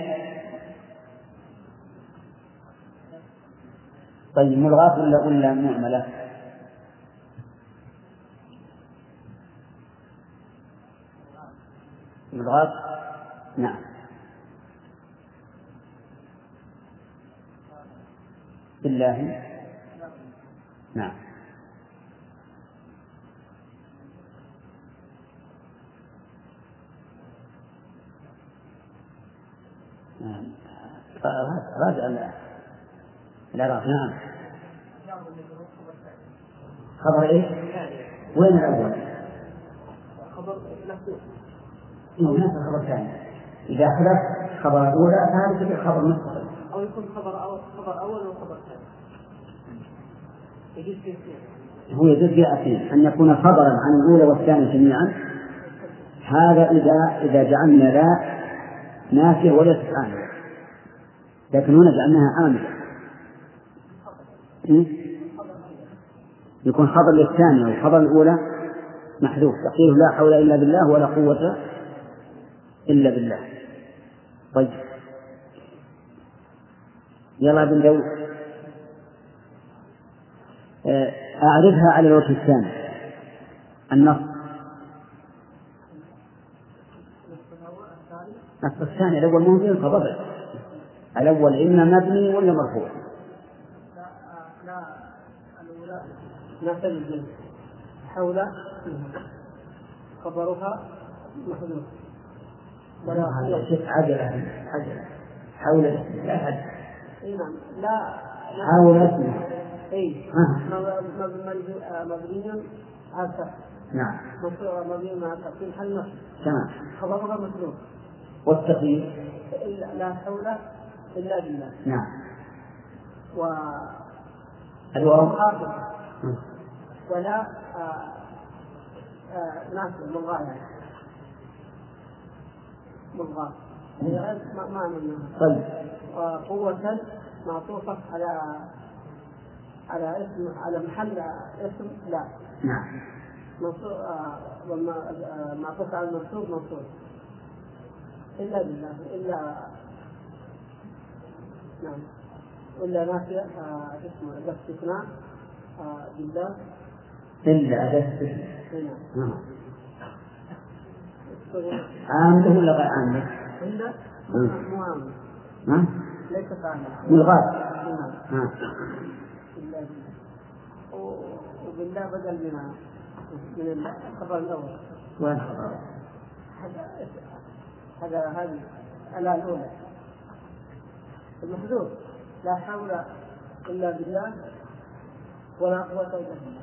طيب ملغاة ولا ولا مهملة؟ ملغاة نعم. بالله نعم. راجع العراق. نعم. خبر ايه؟ وين الأول؟ خبر نفسه. إيه نفس الخبر الثاني. إذا حدث خبر الأولى فهذا خبر مستقل. أو يكون خبر أول خبر أول وخبر ثاني. يجوز فيه هو يجوز فيه أثنين أن يكون خبرا عن الأولى والثانية جميعا. هذا إذا إذا جعلنا لا نافية وليست عاملة، لكن هنا جعلناها عاملة يكون خبر للثانية وخبر الأولى محذوف. تقول لا حول إلا بالله ولا قوة إلا بالله. طيب يلا بن داود أعرفها على الوجه الثاني النص. نص الثاني الأول مو ينقض، الأول إما مبني ولا مرفوع. لا لا الأولى نفس الجنس حول خبرها محذوف هذا شيء عجلة عجلة حول لا حد اي نعم لا حول اسمه اي مبني على الفتح نعم مبني على الفتح في محل نصب تمام خبرها محذوف والتقييد لا حول الا بالله نعم و الواو ولا آه آه ناس ملغاة ملغاة ما ما منها طيب وقوة معطوفة على على اسم على محل اسم لا نعم منصوب آه معطوف على المنصوب منصوب إلا بالله إلا نعم إلا نافية آه اسمه الاستثناء آه بالله إلا أداة نعم عامله ولا غير عامله؟ إلا مو عامل ها؟ ليست عامل ملغاة نعم إلا بالله وبالله بدل من من الخبر الأول وين هذا هذا هذه الآية الأولى المحذوف لا حول إلا بالله ولا قوة إلا بالله.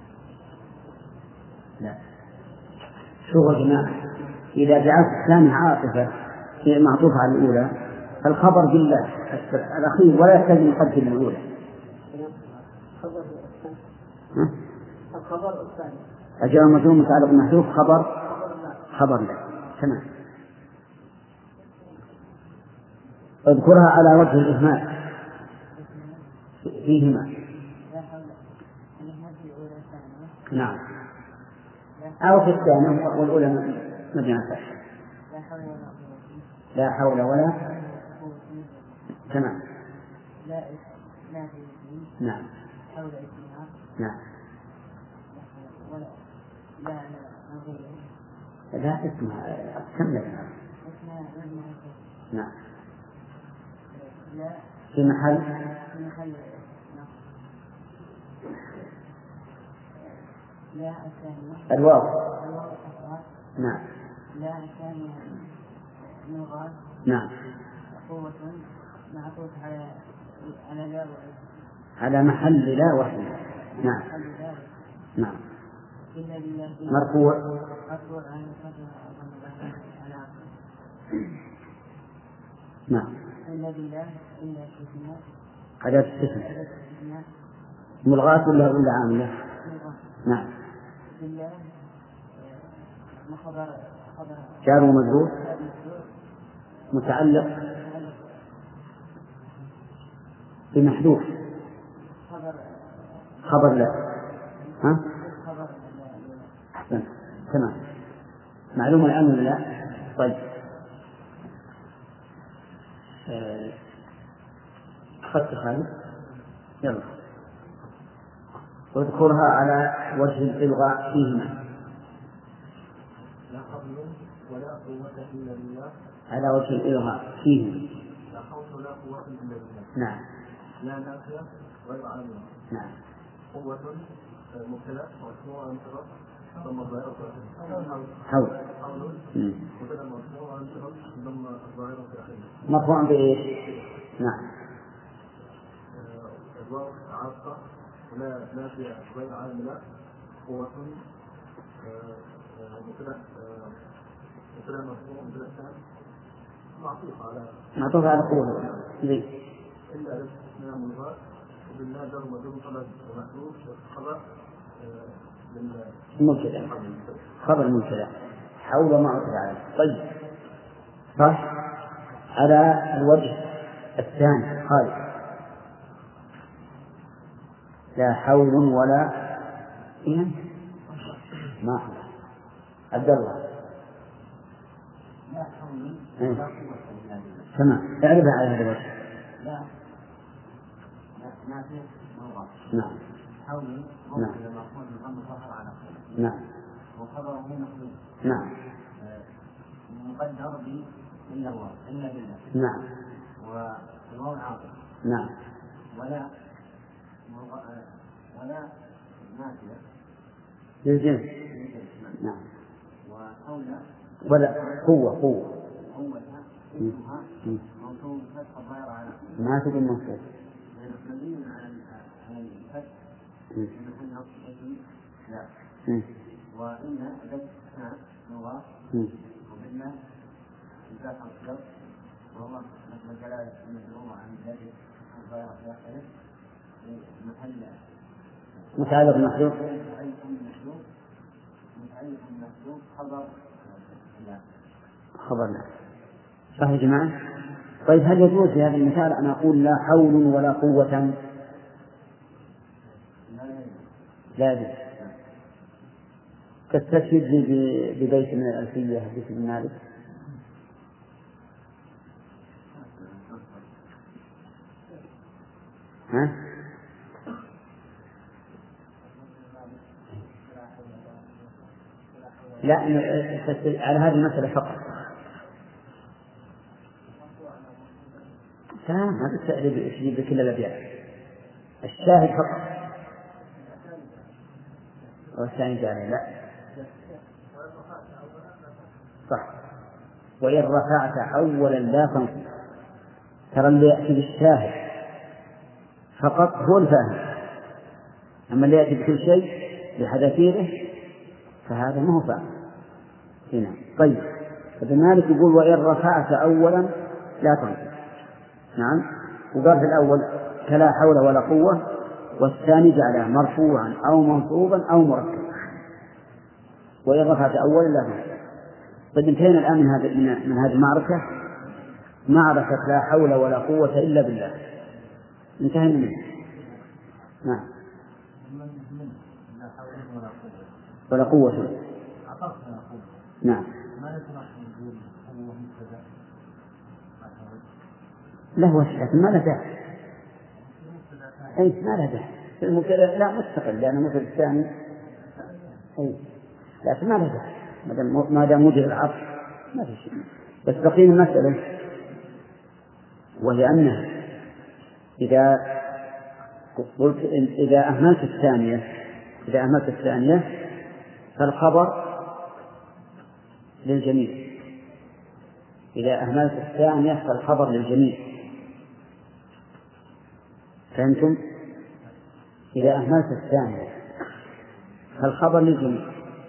لا شو يا جماعة إذا جعلت الثاني عاطفة معطوفة على الأولى فالخبر بالله الأخير ولا يحتاج يقدم الأولى. الخبر الثاني الخبر الثاني الجواب مجرور متعلق محذوف خبر خبر لا تمام. اذكرها على وجه الإهمال فيهما نعم أو في الثاني والأولى مجنى لا حول ولا تمام نعم نعم لا اسمها كمل نعم في محل الواو نعم لا الثانية ملغاة نعم قوة معطوف على على لا على محل لا وحده نعم نعم مرفوع مرفوع على على نعم الذي لا إلا استثناء أداة استثناء ملغاة ولا ولا عاملة نعم بالله خبر خبر جار ومجرور متعلق بمحذوف خبر خبر لا ها خبر أحسن تمام معلومة الآن ولا لا؟ طيب أخذت خالد يلا واذكرها على وجه الإلغاء فيهما لا حول ولا قوة إلا بالله على وجه الإلغاء فيهما لا حول ولا قوة إلا بالله نعم لا نافية غير عاملة نعم قوة مبتلى مرفوع انصراف ثم الظاهرة حول حول مم. مبتلى مرفوع انصراف ثم الظاهرة في آخره مرفوع بإيش؟ نعم الواو عاطفة ولا نافية غير عاملة قوة مبتلى مبتلى مرفوع مبتلى ثاني معطوف على معطوف على قوة زي إلا الاستثناء ملغاة وبالله جر مجرور طلب ومحذوف خبر مبتدأ خبر مبتدأ حول ما عطف عليه طيب صح على الوجه الثاني خالد لا حول ولا إيه؟ ما حول عبد الله لا حول إيه؟ ولا قوة إلا بالله تمام اعرفها على هذا الوجه لا نافية ملغاة نعم حول نعم. موصل مرفوع بالضم ظهر على خير نعم وخبره محذوف نعم يقدر به إلا هو إلا بالله. نعم. والواو العاطف. نعم. ولا ولا نافية للجنس. نعم. وأولى ولا قوة قوة قوتها اسمها موصول فتح الظاهر على ما تقول منصوب. مبني على على الفتح في محل نصب اسم لا. وإن أداة استثناء لغة وبالله إنتاج الصدر وهو مثل الجلالة المجرومة عن ذلك الظاهر في آخره محل متعلق محذوف. متعلق بالمحذوف متعلق بالمحذوف خبر لا. خبر لا. صح يا جماعة؟ طيب هل يجوز في هذا المثال أن أقول لا حول ولا قوة؟ لا يجوز. تستشهد لي ببيت من الألفية حديث ابن مالك. ها؟ لا على هذه المسألة فقط. تمام ما تستأذن بكل الأبيات. الشاهد فقط. والثاني جاري لا. صح. وإن رفعت أولا لا تنصب. ترى اللي يأتي بالشاهد فقط هو الفاهم، أما اللي يأتي بكل شيء بحذافيره فهذا ما هو فاهم هنا. طيب ابن مالك يقول وإن رفعت أولا لا تنصب. نعم. وقال في الأول فلا حول ولا قوة، والثاني جعله مرفوعا أو منصوبا أو مركبا. وإن رفعت أولا لا تنصب. طيب انتهينا الآن من هذه من هذه المعركة، معركة لا حول ولا قوة إلا بالله، انتهينا منها. نعم. ولا قوة. نعم. له وجه لكن ما له داعي. أي ما له داعي. المبتدأ لا مستقل لأنه مثل الثاني. أي لكن ما له داعي ما دام وجه العطف ما في شيء. بس بقي المسألة وهي أنها إذا قلت إذا أهملت الثانية إذا أهملت الثانية فالخبر للجميع. إذا أهملت الثانية فالخبر للجميع. فهمتم؟ إذا أهملت الثانية فالخبر للجميع.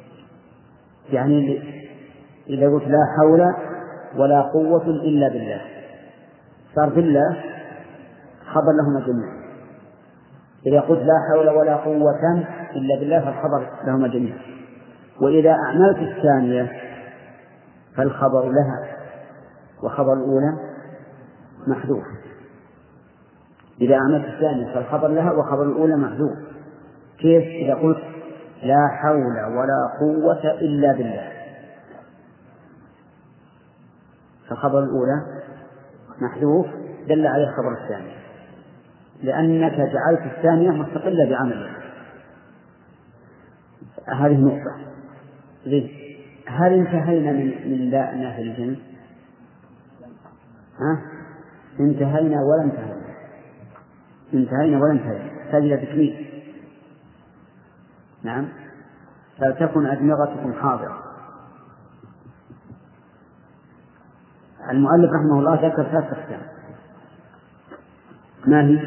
يعني إذا قلت لا حول ولا قوة إلا بالله صار بالله خبر لهما جميعا. إذا قلت لا حول ولا قوة إلا بالله فالخبر لهما جميعا. وإذا أعملت الثانية فالخبر لها وخبر الأولى محذوف. إذا أعملت الثانية فالخبر لها وخبر الأولى محذوف. كيف؟ إذا قلت لا حول ولا قوة إلا بالله فخبر الأولى محذوف دل عليه خبر الثانية، لأنك جعلت الثانية مستقلة بعملها. هذه نقطة. هل انتهينا من من لا نافي الجنس؟ ها؟ انتهينا ولا انتهينا؟ انتهينا ولا انتهينا؟ هذه تكميل. نعم. فلتكن أدمغتكم حاضرة. المؤلف رحمه الله ذكر ثلاث أقسام. ما هي؟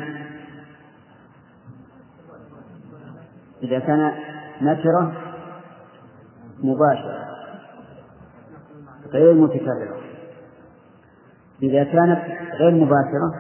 إذا كان نكرة مباشرة غير متكررة. إذا كانت غير مباشرة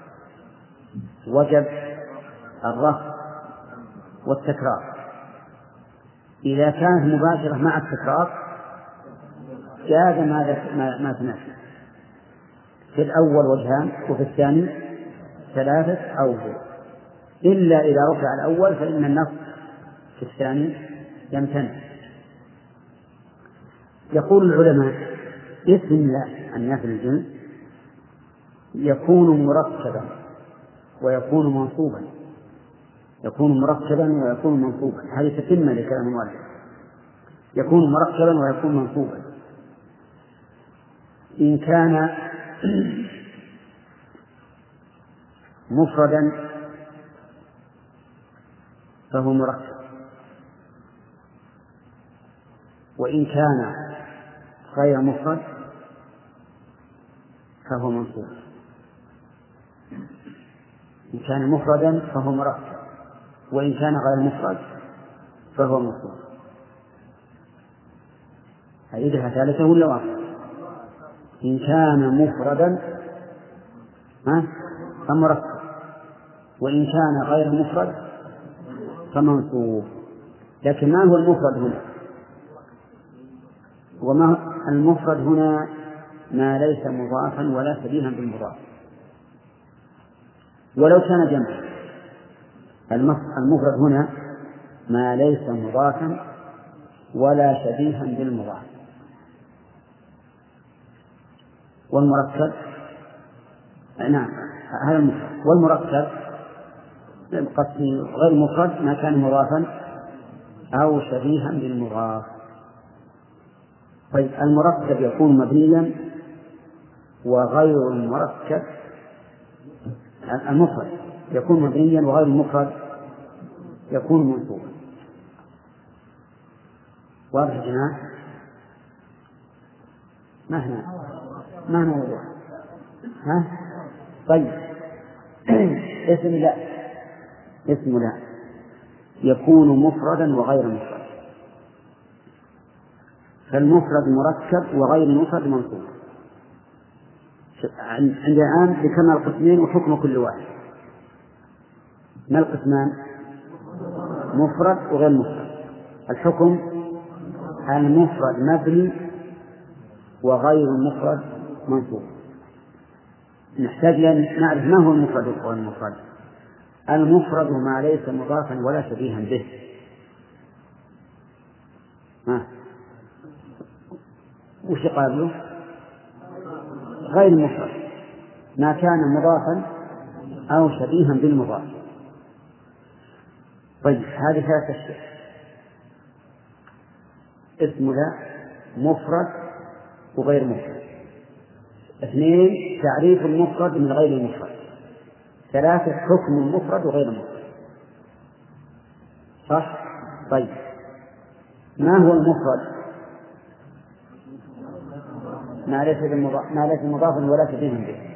وجب الرفع والتكرار. إذا كانت مباشرة مع التكرار جاز ما ما تنافي. في الأول وجهان وفي الثاني ثلاثة أوجه، إلا إذا رفع الأول فإن النص في الثاني يمتنع. يقول العلماء اسم الله النافي للجنس يكون مركبا ويكون منصوبا. يكون مركبا ويكون منصوبا. هذه تتمة لكلام المؤلف. يكون مركبا ويكون منصوبا. إن كان مفردا فهو مركب، وإن كان غير مفرد فهو منصوب. إن كان مفردا فهو مركب، وإن كان غير مفرد فهو منصوب. أعيدها ثالثة ولا واحدة؟ إن كان مفردا فمركب، وإن كان غير مفرد فمنصوب. لكن ما هو المفرد هنا؟ وما المفرد هنا؟ ما ليس مضافا ولا شبيها بالمضاف، ولو كان جمعا. المفرد هنا ما ليس مضافا ولا شبيها بالمضاف. والمركب نعم هذا المفرد. والمركب قسم غير مفرد ما كان مضافا أو شبيها بالمضاف. طيب المركب يكون مبنيا، وغير المركب المفرد يكون مبنيا وغير المفرد يكون منصوبا. واضح يا جماعة؟ ما هنا ما هنا وضوح. ها؟ طيب اسم لا اسم لا يكون مفردا وغير مفرد، فالمفرد مركب وغير المفرد منصوب. عند الآن ذكرنا القسمين وحكم كل واحد. ما القسمان؟ مفرد وغير مفرد. الحكم المفرد مبني وغير المفرد منصوب. نحتاج أن نعرف ما هو المفرد وغير المفرد. المفرد ما ليس مضافا ولا شبيها به. ها وش قابله؟ غير المفرد ما كان مضافا أو شبيها بالمضاف. طيب هذه ثلاثة أشياء: اسم لا، مفرد وغير مفرد. اثنين تعريف المفرد من غير المفرد. ثلاثة حكم المفرد وغير المفرد. صح؟ طيب ما هو المفرد؟ ما ليس بالمضاف ما ليس مضافا ولا شبيها به.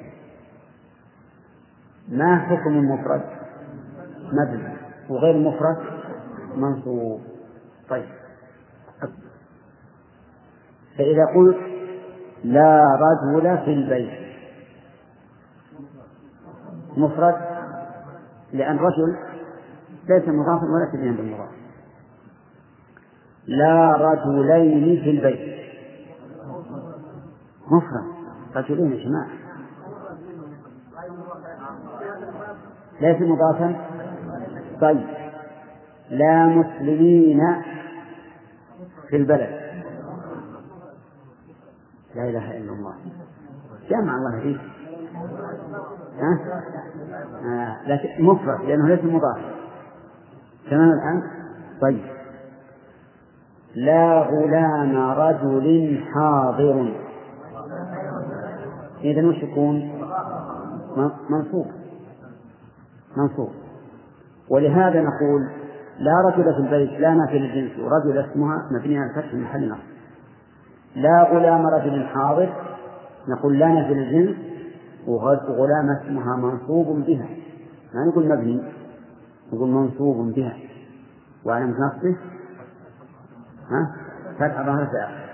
ما حكم المفرد؟ مبني، وغير المفرد منصوب. طيب فإذا قلت لا رجل في البيت مفرد، لأن رجل ليس مضافا ولا شبيها بالمضاف. لا رجلين في البيت مفرد، رجلين يا جماعة ليس مضافا. طيب لا مسلمين في البلد، لا إله إلا الله، جمع الله فيه. ها؟ آه. لكن مفرد لأنه ليس مضاف. تمام الآن؟ طيب لا غلام رجل حاضر، إذن وش يكون؟ منصوب منصوب. ولهذا نقول لا رجل في البيت لا نافي للجنس، ورجل اسمها مبني على الفتح في محل نصب. لا غلام رجل حاضر نقول لا نافي للجنس، وغلام اسمها منصوب بها، ما نقول مبني، نقول منصوب بها وعلامة نصبه ها فتح ظهر في.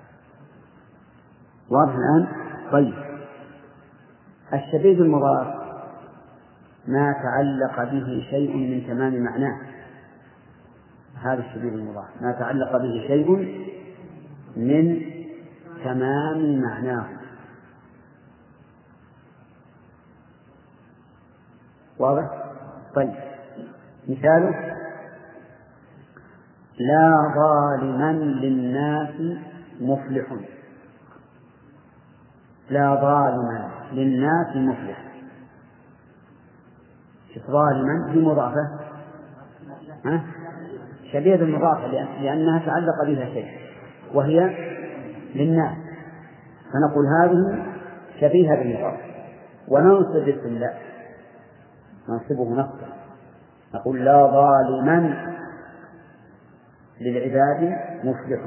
واضح الآن؟ طيب الشبيه المضاف ما تعلق به شيء من تمام معناه. هذا الشبيه المضاف ما تعلق به شيء من تمام معناه. واضح؟ طيب مثاله لا ظالما للناس مفلح. لا ظالما للناس مفلح. ظالما في مضافة ها؟ شبيه المضافة لأنها تعلق بها شيء وهي للناس، فنقول هذه شبيهة بالمضاف، وننصب اسم لا، ننصبه نصبا، نقول لا ظالما للعباد مفلح.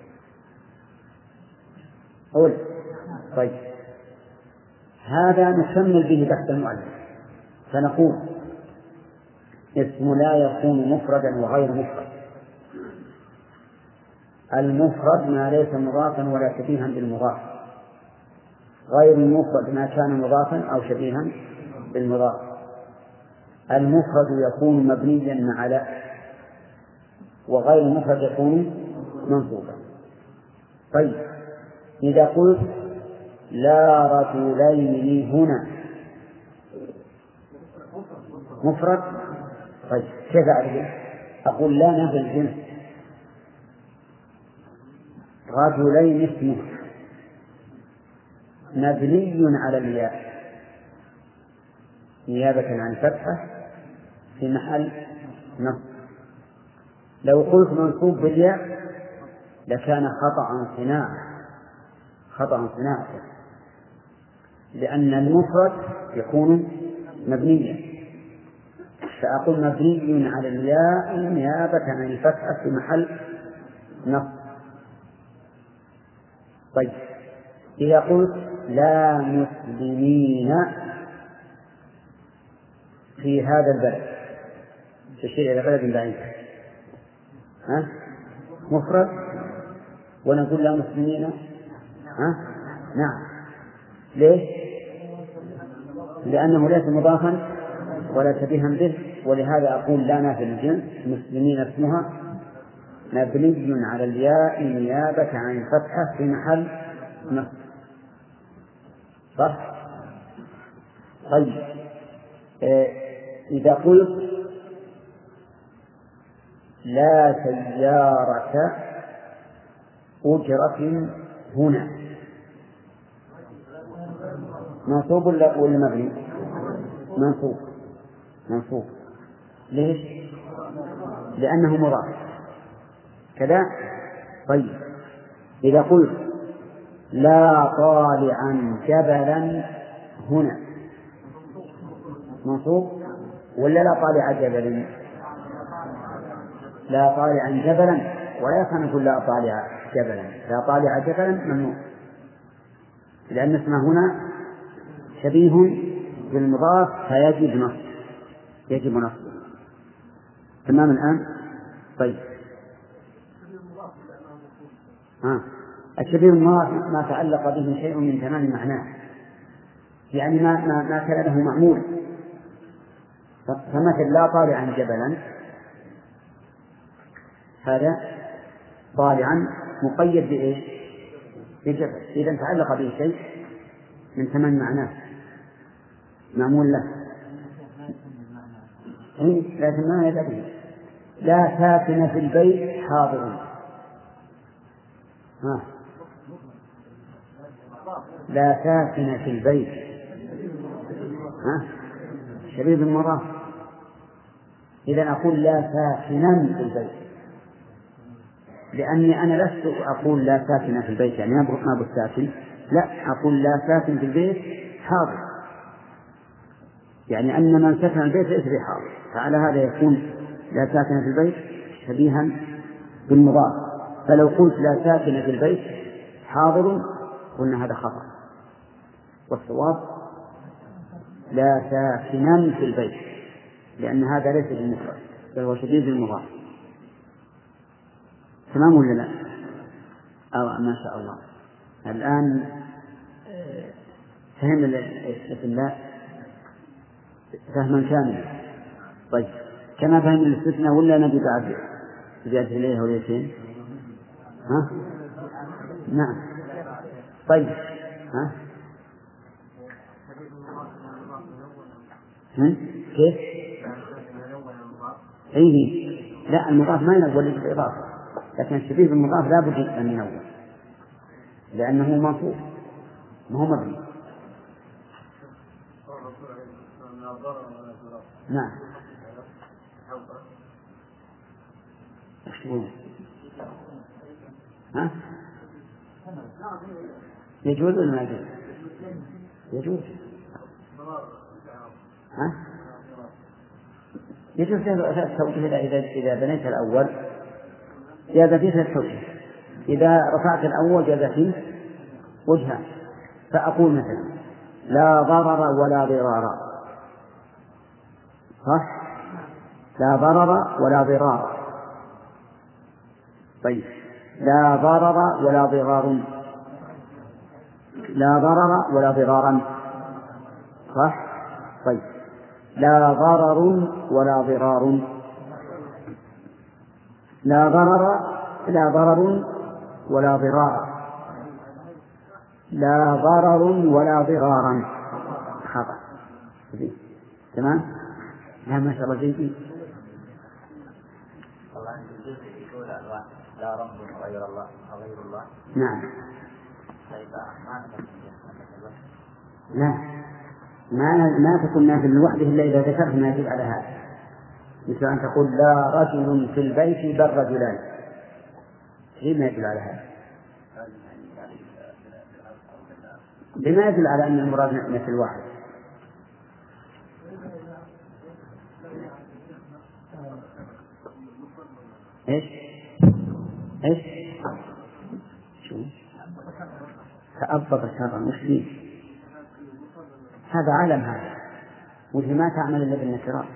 قول طيب، هذا نكمل به تحت المؤلف، فنقول اسم لا يكون مفردا وغير مفرد. المفرد ما ليس مضافا ولا شبيها بالمضاف، غير المفرد ما كان مضافا أو شبيها بالمضاف. المفرد يكون مبنيا على، وغير المفرد يكون منصوبا. طيب إذا قلت لا رجلين هنا مفرد، طيب كيف أعرف؟ أقول لا نفي الجنس، رجلين اسمه مبني على الياء نيابة عن فتحة في محل نصب. لو قلت منصوب بالياء لكان خطأ صناعة، خطأ صناعة، لأن المفرد يكون مبنيا، فأقول مبني على الياء نيابة عن الفتحة في محل نصب. طيب إذا قلت لا مسلمين في هذا البلد، تشير إلى بلد بعيد، ها مفرد، ونقول لا مسلمين، ها نعم، ليش؟ لأنه ليس مضافا ولا شبيها به، ولهذا أقول لا نافي الجنس، مسلمين اسمها مبني على الياء نيابة عن الفتحة في محل نصب. صح؟ طيب إذا قلت لا سيارة أجرة هنا، منصوب ولا مبني؟ منصوب، منصوب. ليش؟ لأنه مضاف كذا. طيب إذا قلت لا طالعا جبلا هنا، منصوب ولا لا طالع جبل؟ لا طالعا جبلا، ولا يكون نقول لا طالع جبلا، لا طالع جبلا ممنوع، لأن اسمه هنا شبيه بالمضاف فيجب نصب، يجب نصب. تمام الآن؟ طيب ها الشبيه بالمضاف ما تعلق به شيء من تمام معناه، يعني ما ما, ما كان له معمول. فمثل لا طالعا جبلا، هذا طالعا مقيد بإيش؟ بجبل، إذا تعلق به شيء من تمام معناه معمول له. إيه؟ لكن ما يدري. لا ساكن في البيت حاضر، ها لا ساكن في البيت، ها شبيه بالمضاف. إذا أقول لا ساكنا في البيت، لأني أنا لست أقول لا ساكن في البيت يعني ما بالساكن، لا أقول لا ساكن في البيت حاضر، يعني أن من سكن البيت ليس بحاضر، فعلى هذا يكون لا ساكن في البيت شبيها بالمضاف. فلو قلت لا ساكن في البيت حاضر قلنا هذا خطأ، والصواب لا ساكنا في البيت، لأن هذا ليس بالمفرد بل هو شبيه بالمضاف. تمام ولا لا؟ أو ما شاء الله. الآن فهم الاسم لا فهما كاملا. طيب كما فهم الاستثناء ولا نبي بعد زيادة إليه وليتين؟ ها؟ نعم. طيب ها؟ هم؟ كيف؟ أيه لا المضاف ما ينول بالإضافة، لكن الشبيه بالمضاف لا بد أن ينول لأنه منصوب ما هو مبني. نعم. ها؟ يجوز ولا ما يجوز؟ يجوز. ها؟ يجوز ثلاث توجيه إذا إذا بنيت الأول جاز فيه ثلاث توجيه، إذا رفعت الأول جاز فيه وجهان. فأقول مثلا لا ضرر ولا ضرار، صح؟ لا ضرر ولا ضرار. طيب لا ضرر ولا ضرار، لا ضرر ولا ضرارا، صح؟ طيب لا ضرر ولا ضرار، لا ضرر لا ضرر ولا ضرار، لا ضرر ولا ضرارا. خطأ. تمام؟ لا ما شاء الله جيد. لا رب غير الله غير الله. نعم. لا ما ما تكون نافل لوحده إلا إذا ذكرت ما يدل على هذا، مثل أن تقول لا رجل في البيت بل رجلان، شيء ما يدل على هذا، بما يدل على أن المراد مثل واحد. إيش إيش شو تأبط شرا مسلم، هذا عالم هذا، وهي ما تعمل إلا بالنكرات.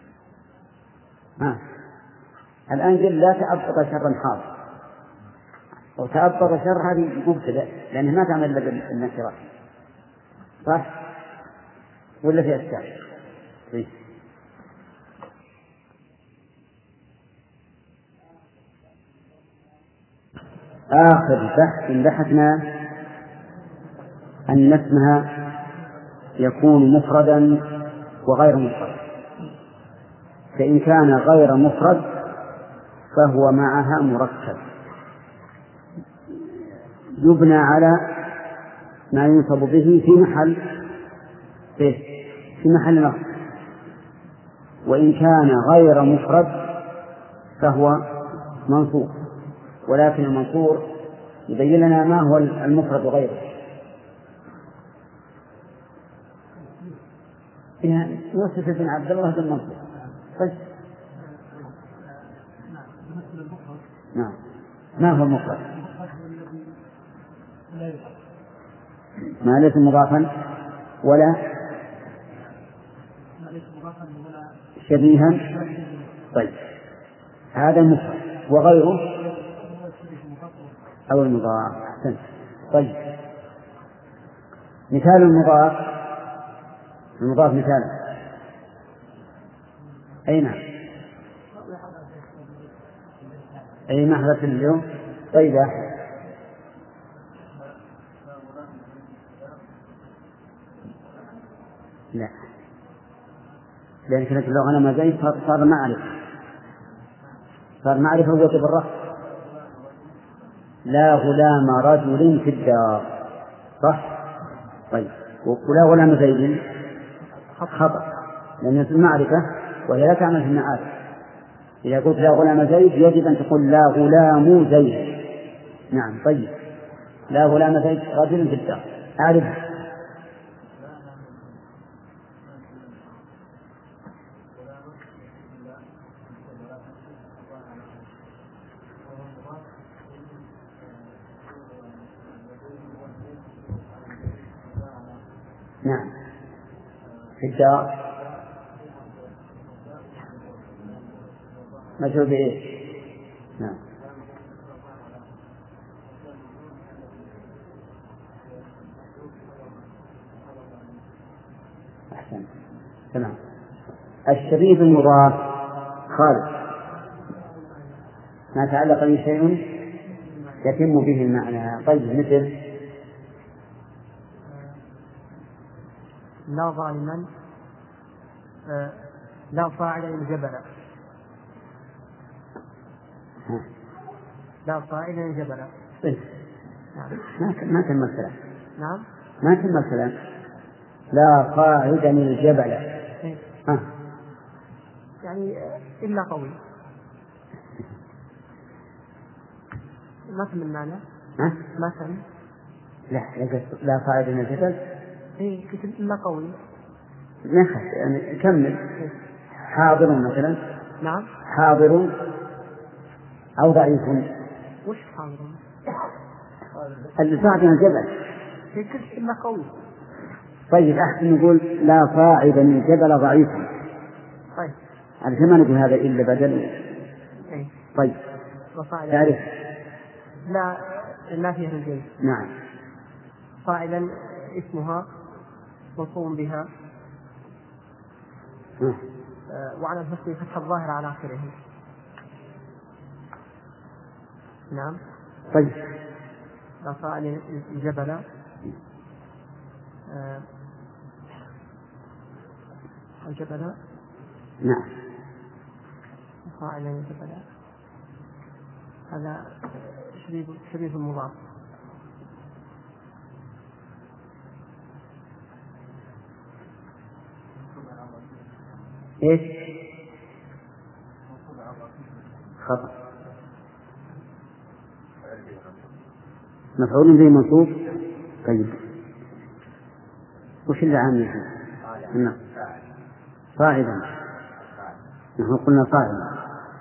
ها الآن قل لا تأبط شرا حاضر، وتأبط شر هذه مبتدأ لأنها ما تعمل إلا بالنكرات، صح ولا في أشكال؟ طيب. آخر بحث بحثنا أن اسمها يكون مفردا وغير مفرد، فإن كان غير مفرد فهو معها مركب يبنى على ما ينصب به في محل في محل نصب، وإن كان غير مفرد فهو منصوب، ولكن المنصور يبين لنا ما هو المفرد وغيره. يعني يوسف بن عبد الله بن منصور. طيب نعم ما هو المفرد؟ ما ليس مضافا ولا شبيها. طيب هذا المفرد، وغيره أو المضاف. أحسنت. طيب مثال المضاف، المضاف مثال أي نعم أي محذف اليوم. طيب لا لأن كانت اللغة لما زي صار معرفة، صار معرفة وجه بالرفع. لا غلام رجل في الدار، صح؟ طيب ولا غلام زيد خطأ لأن المعرفة وهي لا تعمل في المعارف. إذا قلت لا غلام زيد يجب أن تقول لا غلام زيد. نعم. طيب لا غلام زيد رجل في الدار، أعرف. نعم في الدار مجهول بإيش؟ نعم أحسن. تمام. الشبيه المضاف خالص ما تعلق به شيء يتم به المعنى. طيب مثل لا ظالما آه لا فاعل الجبل، لا فاعل الجبل. طيب ما ما تم الكلام. نعم ما تم الكلام. لا قاعدا الجبل. ها يعني إلا قوي ما تم المعنى. ها ما تم لا لا صاعدا من الجبل. إيه كتب إلا قوي. نخف يعني كمل. حاضر مثلا. نعم. حاضر أو ضعيف. وش حاضر؟ اللي صاعد من الجبل. إيه كتب إلا قوي. طيب أحسن نقول لا صاعدا من الجبل ضعيف. طيب. علشان ما نقول هذا إلا بدل. إيه. طيب. تعرف. لا لا فيها الجيش. نعم. صاعدا اسمها منصوب بها آه وعلى الفتح فتح الظاهر على آخره. نعم. طيب. لا صاعدا الجبل آه الجبل. نعم. صاعدا الجبل هذا شبيه شبيه المضاف. إيش؟ خطأ. مفعول به منصوب. طيب وش اللي عامل فيه؟ صاعدا. نحن قلنا صاعدا.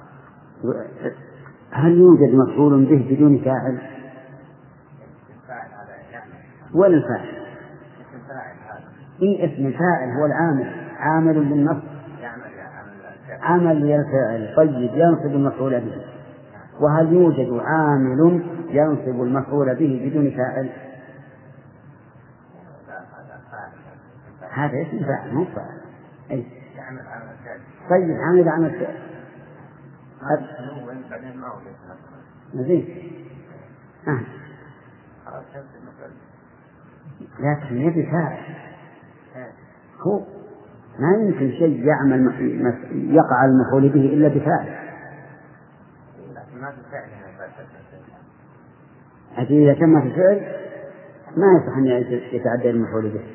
هل يوجد مفعول به بدون فاعل؟ ولا الفاعل؟ إيه اسم الفاعل هو العامل، عامل للنصب، عمل للفاعل. طيب ينصب المفعول به. وهل يوجد عامل ينصب المفعول به بدون فاعل؟ هذا اسم فاعل مو فاعل. أي. طيب عامل عمل فاعل. زين. آه. لكن يبي فاعل. هو ما يمكن شيء يعمل يقع المفعول به إلا بفاعل. إذا تم الفعل ما يصح أن يتعدى المفعول به.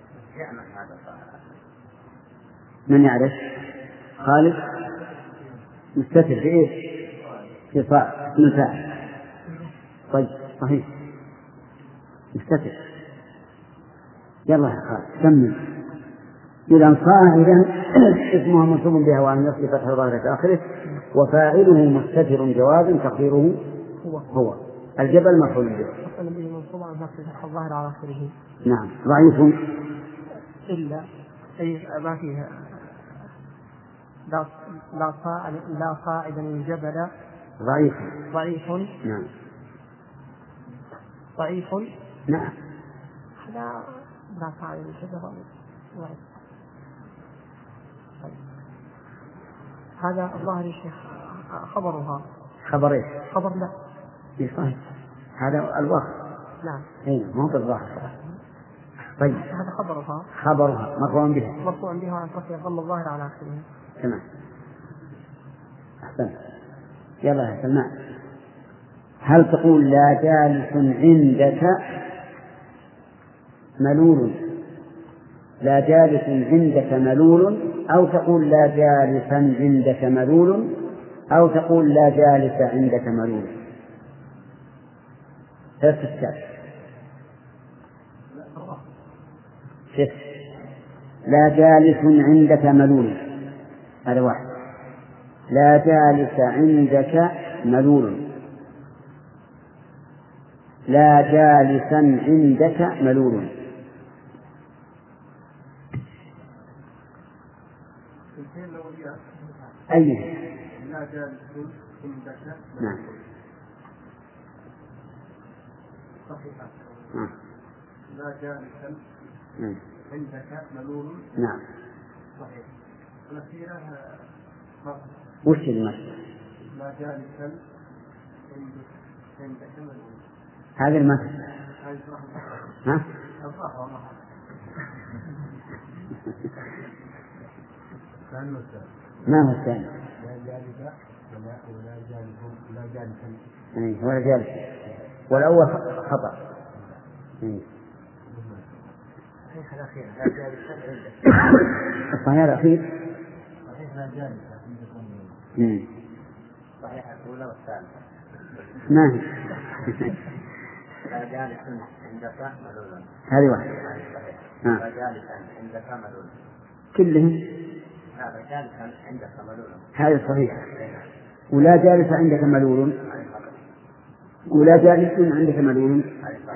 من يعرف؟ خالد مستتر في إيش؟ في صاع اسم الفاعل. طيب صحيح مستتر. يلا يا خالد كمل. إذا صاعدا اسمها منصوب بها وعن نفسه فتح ظاهر في آخره وفاعله مستتر جواب تقديره هو, هو. الجبل مفعول به. منصوب عن نفسه فتح الظاهر على آخره. نعم. ضعيف إلا أي ما فيها لا لا صاعدا لا صاعدا الجبل. ضعيف. ضعيف. نعم. ضعيف. نعم. لا لا صاعدا الجبل ضعيف. هذا الظاهر يا شيخ خبرها. خبر ايش؟ خبر لا. صحيح. هذا الوصف. نعم. اي مو بالظاهر. طيب. هذا خبرها. خبرها مرفوع بها. مرفوع بها عن فتح ظل الظاهر على آخره. تمام. أحسن. يلا يا سلمان. هل تقول لا جالس عندك ملول؟ لا جالس عندك ملول، أو تقول لا جالسا عندك ملول، أو تقول لا جالس عندك ملول. ثلاث أشكال. شف. لا جالس عندك ملول هذا واحد. لا جالس عندك ملول. لا جالسا عندك ملول. أيه؟ لا جالس عندك. نعم. صحيحة. نعم. لا جالسا عندك ملول. نعم. صحيح. الأخيرة وش المثل؟ لا جالسا عندك ملول. هذا المثل. ها؟ ما هو الثاني؟ لا جالسا ولا ولا جالس لا جالسا. إيه ولا جالس. والأول خطأ. إيه. صحيح الأخير لا جالسا عندك. الصحيح الأخير. صحيح لا جالسا عندكم. إيه. صحيح الأولى والثالثة. ما هي؟ لا جالس عندك ملولا. هذه واحدة. لا جالس عندك ملولا. كلهم. لا جالس عندك ملولا. هذا صحيح. ولا جالس عندك ملول. ولا جالس عندك ملول.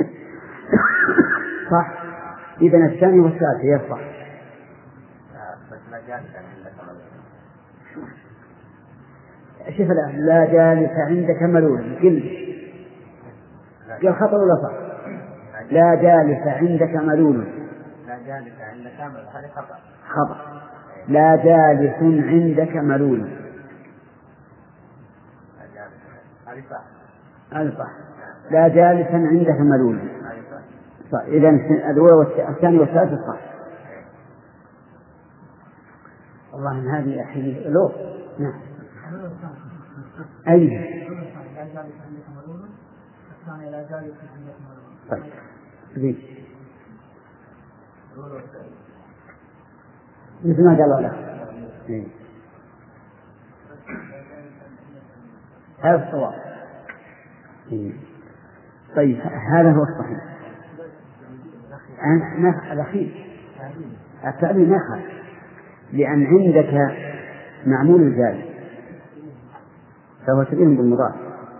صح. إذا الثاني والثالث يصح. بس لا جالس عندك ملولا. شوف الآن لا جالس عندك ملول قل قال خطأ ولا صح؟ لا جالس عندك ملول. لا جالس عندك ملول هذا خطأ. خطأ. لا جالس عندك ملول. لا جالس هذا صح. هذا صح. لا جالسا عندك ملول. صح. إذا الأولى والثاني والثالث صح. والله من هذه أحيي لو. نعم. أي. طيب. ليش؟ مثل ما قال الله. هذا الصواب. طيب هذا هو الصحيح. أنا الأخير التعليم نخل لأن عندك معمول الجاري فهو شبيه بالمضاف،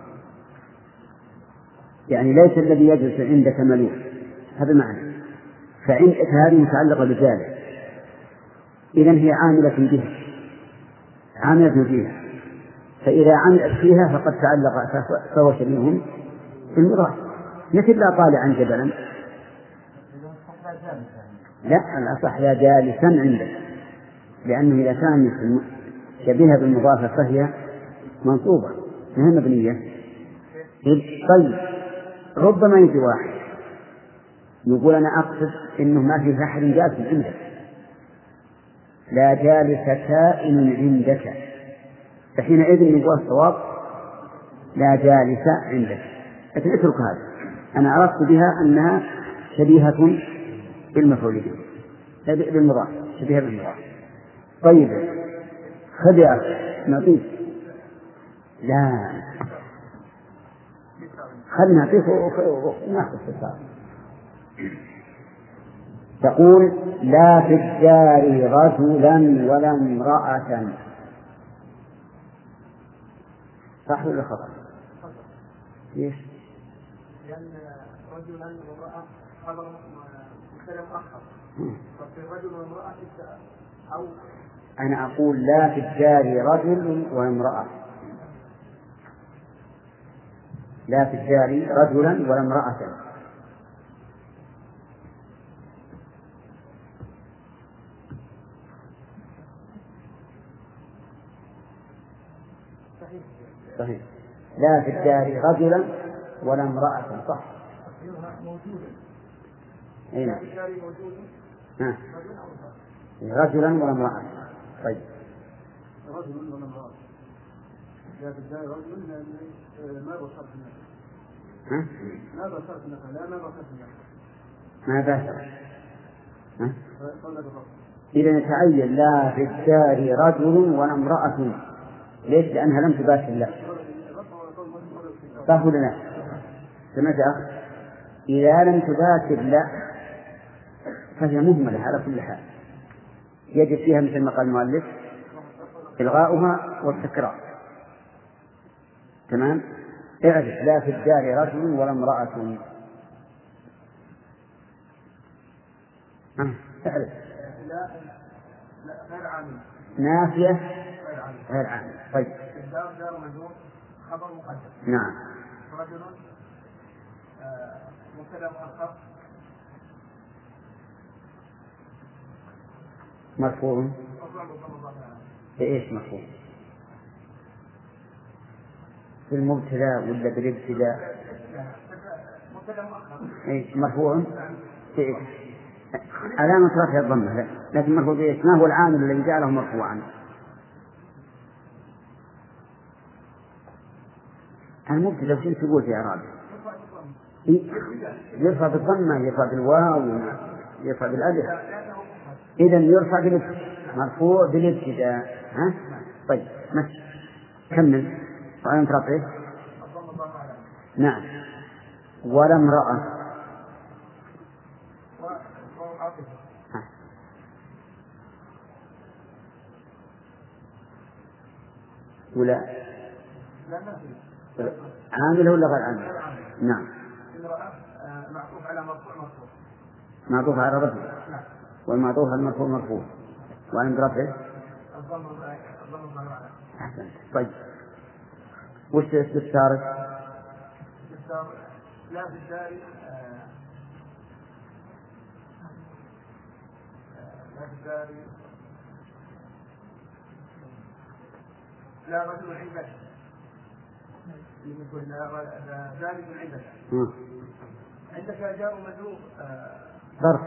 يعني ليس الذي يجلس عندك ملول هذا معنى. فعندك هذه متعلقة بالجاري إذن هي عاملة بها عاملة فيها، فإذا عملت فيها فقد تعلق فهو شبيه بالمضاف. مثل لا طالعا جبلا. لا الأصح لا جالسا عندك، لأنه إذا كان شبيهة بالمضافة فهي منصوبة ما هي مبنية. طيب ربما يجي واحد يقول أنا أقصد إنه ما في أحد جالس عندك. لا جالس كائن عندك، فحينئذ يقول الصواب لا جالس عندك. لكن اترك هذا، أنا عرفت بها أنها شبيهة بالمفعول به بالمضاف، شبيهة بالمضاف. طيب خذ يا أخي نعطيك. لا خل نعطيك ونأخذ في الصلاة. تقول لا في الدار رجلا ولا امرأة. صح ولا خطأ؟ ليش؟ لأن رجلا وامرأة خبر مبتدأ مؤخر، ففي رجل وامرأة أو أنا أقول لا في الدار رجل وامرأة. لا في الدار رجلا ولا امرأة. صحيح. لا في الدار رجلا ولا امرأة. صح. أين؟ ها. رجلا ولا امرأة. طيب. رجل ولا امرأة. لا في الدار رجل لأن ما بصرت النفس. ها؟ ما بصرت النفس. لا ما بصرت النفس. ما باشر. ها؟ إذا يتعين لا في الدار رجل ولا امرأة. ليش؟ لأنها لم تباشر له. صح ولا لا؟ سمعت أخ؟ إذا لم تباشر لا فهي مهملة على كل حال، يجب فيها مثل ما قال المؤلف إلغاؤها والتكرار. تمام؟ اعرف لا في الدار رجل ولا امرأة. اعرف نافية غير عامل. طيب. الدار دار مجرور خبر مقدم. نعم. رجل مبتدأ مؤخر مرفوع. بإيش مرفوع؟ بالمبتدأ ولا بالابتداء؟ مبتدأ مؤخر. إيش مرفوع؟ بإيش؟ علامة رفع الضمة، لكن مرفوع بإيش؟ ما هو العامل الذي جعله مرفوعا؟ المبتدأ وش تقول في إعرابه؟ يرفع بالضمة، يرفع بالواو، يرفع بالألف. إذا يرفع بالابتداء، مرفوع بالابتداء. ها؟ طيب ماشي كمل. وعلامة رفعه نعم ولا امرأة. ولا عامل ولا غير عامل؟ نعم. معطوف على مرفوع مرفوع. معطوف على رفع. والمعطوف على المرفوع مرفوع. وعند رفعه الضم الضم على. أحسنت. طيب وش استفسارك؟ لا في الدار لا في الدار لا رجل عندك يقول لا ذلك عندك عندك جار مجرور ظرف.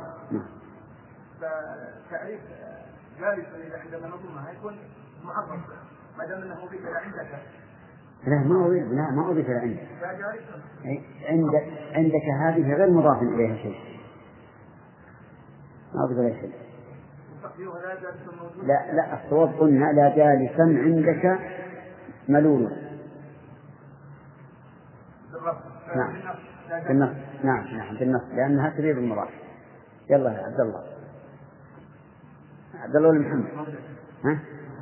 فتعريف جالس إذا عندما نظمها يكون معرف ما دام أنه أضيف إلى عندك. لا ما أضيف لا ما أضيف إلى عندك. عندك عندك هذه غير مضاف إليها شيء. ما أضيف إليها شيء. لا لا الصواب قلنا لا جالسا عندك ملول. نعم بالنص. نعم نعم بالنص لأنها تريد المضاف. يلا يا عبد الله. عبد الله ولا محمد؟ ها؟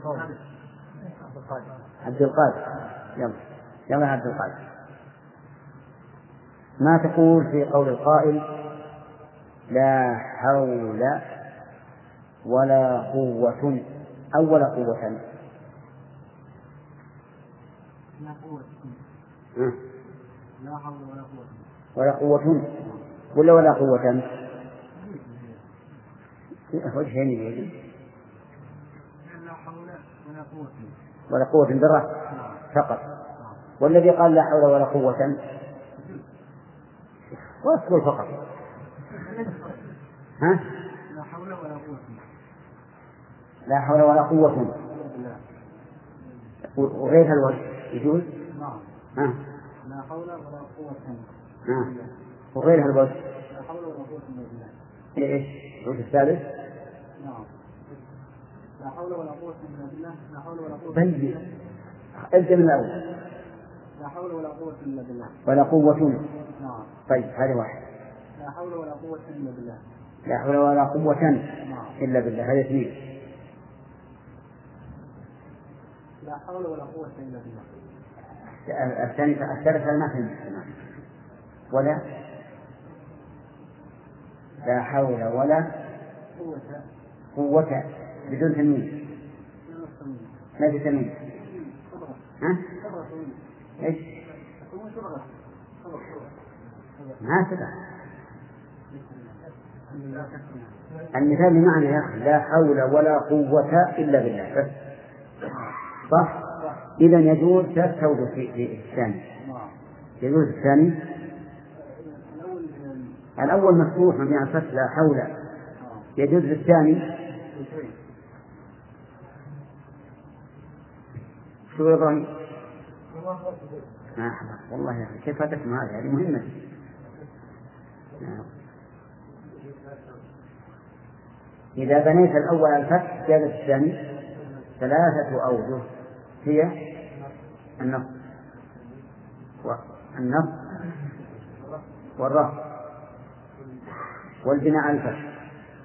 عبد القادر. يلا يلا عبد القادر. ما تقول في قول القائل لا حول ولا قوة أو ولا قوة؟ لا قوة. لا حول ولا قوة. ولا قوة ولا ولا قوة؟ وجهين يجي. لا حول ولا قوة. ولا قوة بالرفع فقط. والذي قال لا حول ولا قوة واذكر فقط. ها؟ لا حول ولا قوة. لا حول ولا قوة. وغير الوجه يجوز؟ نعم. ها؟ لا حول ولا قوة. ها؟ وغير الوجه؟ لا حول ولا قوة إلا بالله. إيش؟ الوجه الثالث؟ نعم. لا حول ولا قوة إلا بالله. لا حول ولا قوة. بل ابدأ من الأول. لا حول ولا قوة إلا بالله. ولا قوة. نعم. طيب هذا واحد. لا حول ولا قوة إلا بالله. لا حول ولا قوة إلا بالله. هذا اثنين. لا حول ولا قوة إلا بالله. الثاني الثالث هذا ما فهمت. ولا لا حول ولا قوة قوة بدون تنوين. لا بتنوين. ها؟ إيش؟ ما سبق. المثال بمعنى يا أخي لا حول ولا قوة إلا بالله بس. صح؟ إذا يجوز تستوجب في الثاني. يجوز الثاني. الأول مفتوح من الفتح لا حول. يجوز الثاني. شو إبراهيم؟ ما أحبه والله يا أخي كيف تسمع هذه هذه مهمة. إذا بنيت الأول على الفتح جاز الثاني. ثلاثة أوجه هي النصب والنصب والرفع والبناء على الفتح.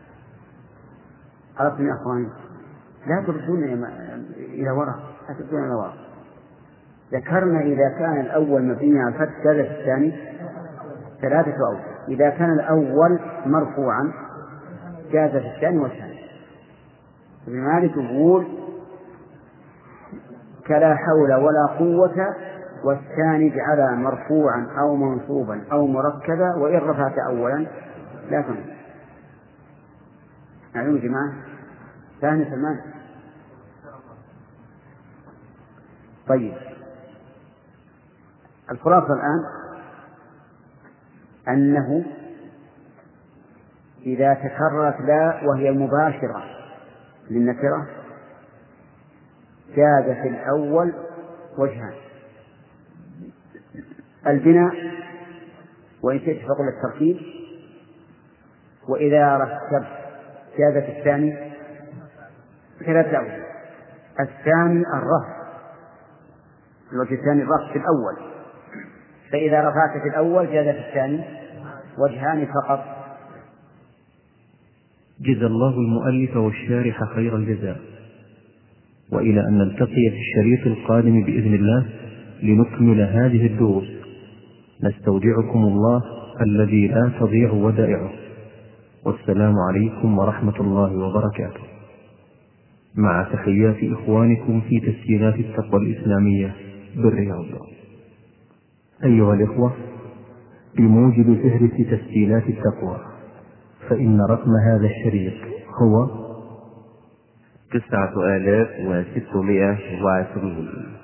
عرفتم يا أخواني؟ لا تردون إلى وراء لا تردون إلى وراء. ذكرنا إذا كان الأول مبني على الفتح جاز الثاني ثلاثة أوجه. إذا كان الأول مرفوعا جاز في الثاني والثاني. ابن مالك يقول كلا حول ولا قوة والثاني جعل مرفوعا أو منصوبا أو مركبا وإن رفعت أولا لا تنصب. معلوم يا جماعة؟ ثاني سلمان. طيب الخلاصة الآن أنه إذا تكررت لا وهي مباشرة للنكرة جاز في الأول وجهان: البناء وإن شئت فقل التركيب، وإذا رتبت جاز في الثاني ثلاثة أوجه. الثاني الرفع، الوجه الثاني الرفع في الأول فإذا رفعت في الأول جاز في الثاني وجهان فقط. جزا الله المؤلف والشارح خير الجزاء، وإلى أن نلتقي في الشريط القادم بإذن الله لنكمل هذه الدروس، نستودعكم الله الذي لا تضيع ودائعه، والسلام عليكم ورحمة الله وبركاته، مع تحيات إخوانكم في تسجيلات التقوى الإسلامية بالرياض. أيها الإخوة، بموجب فهرس تسجيلات التقوى فإن رقم هذا الشريط هو تسعة آلاف وستمائة وعشرين.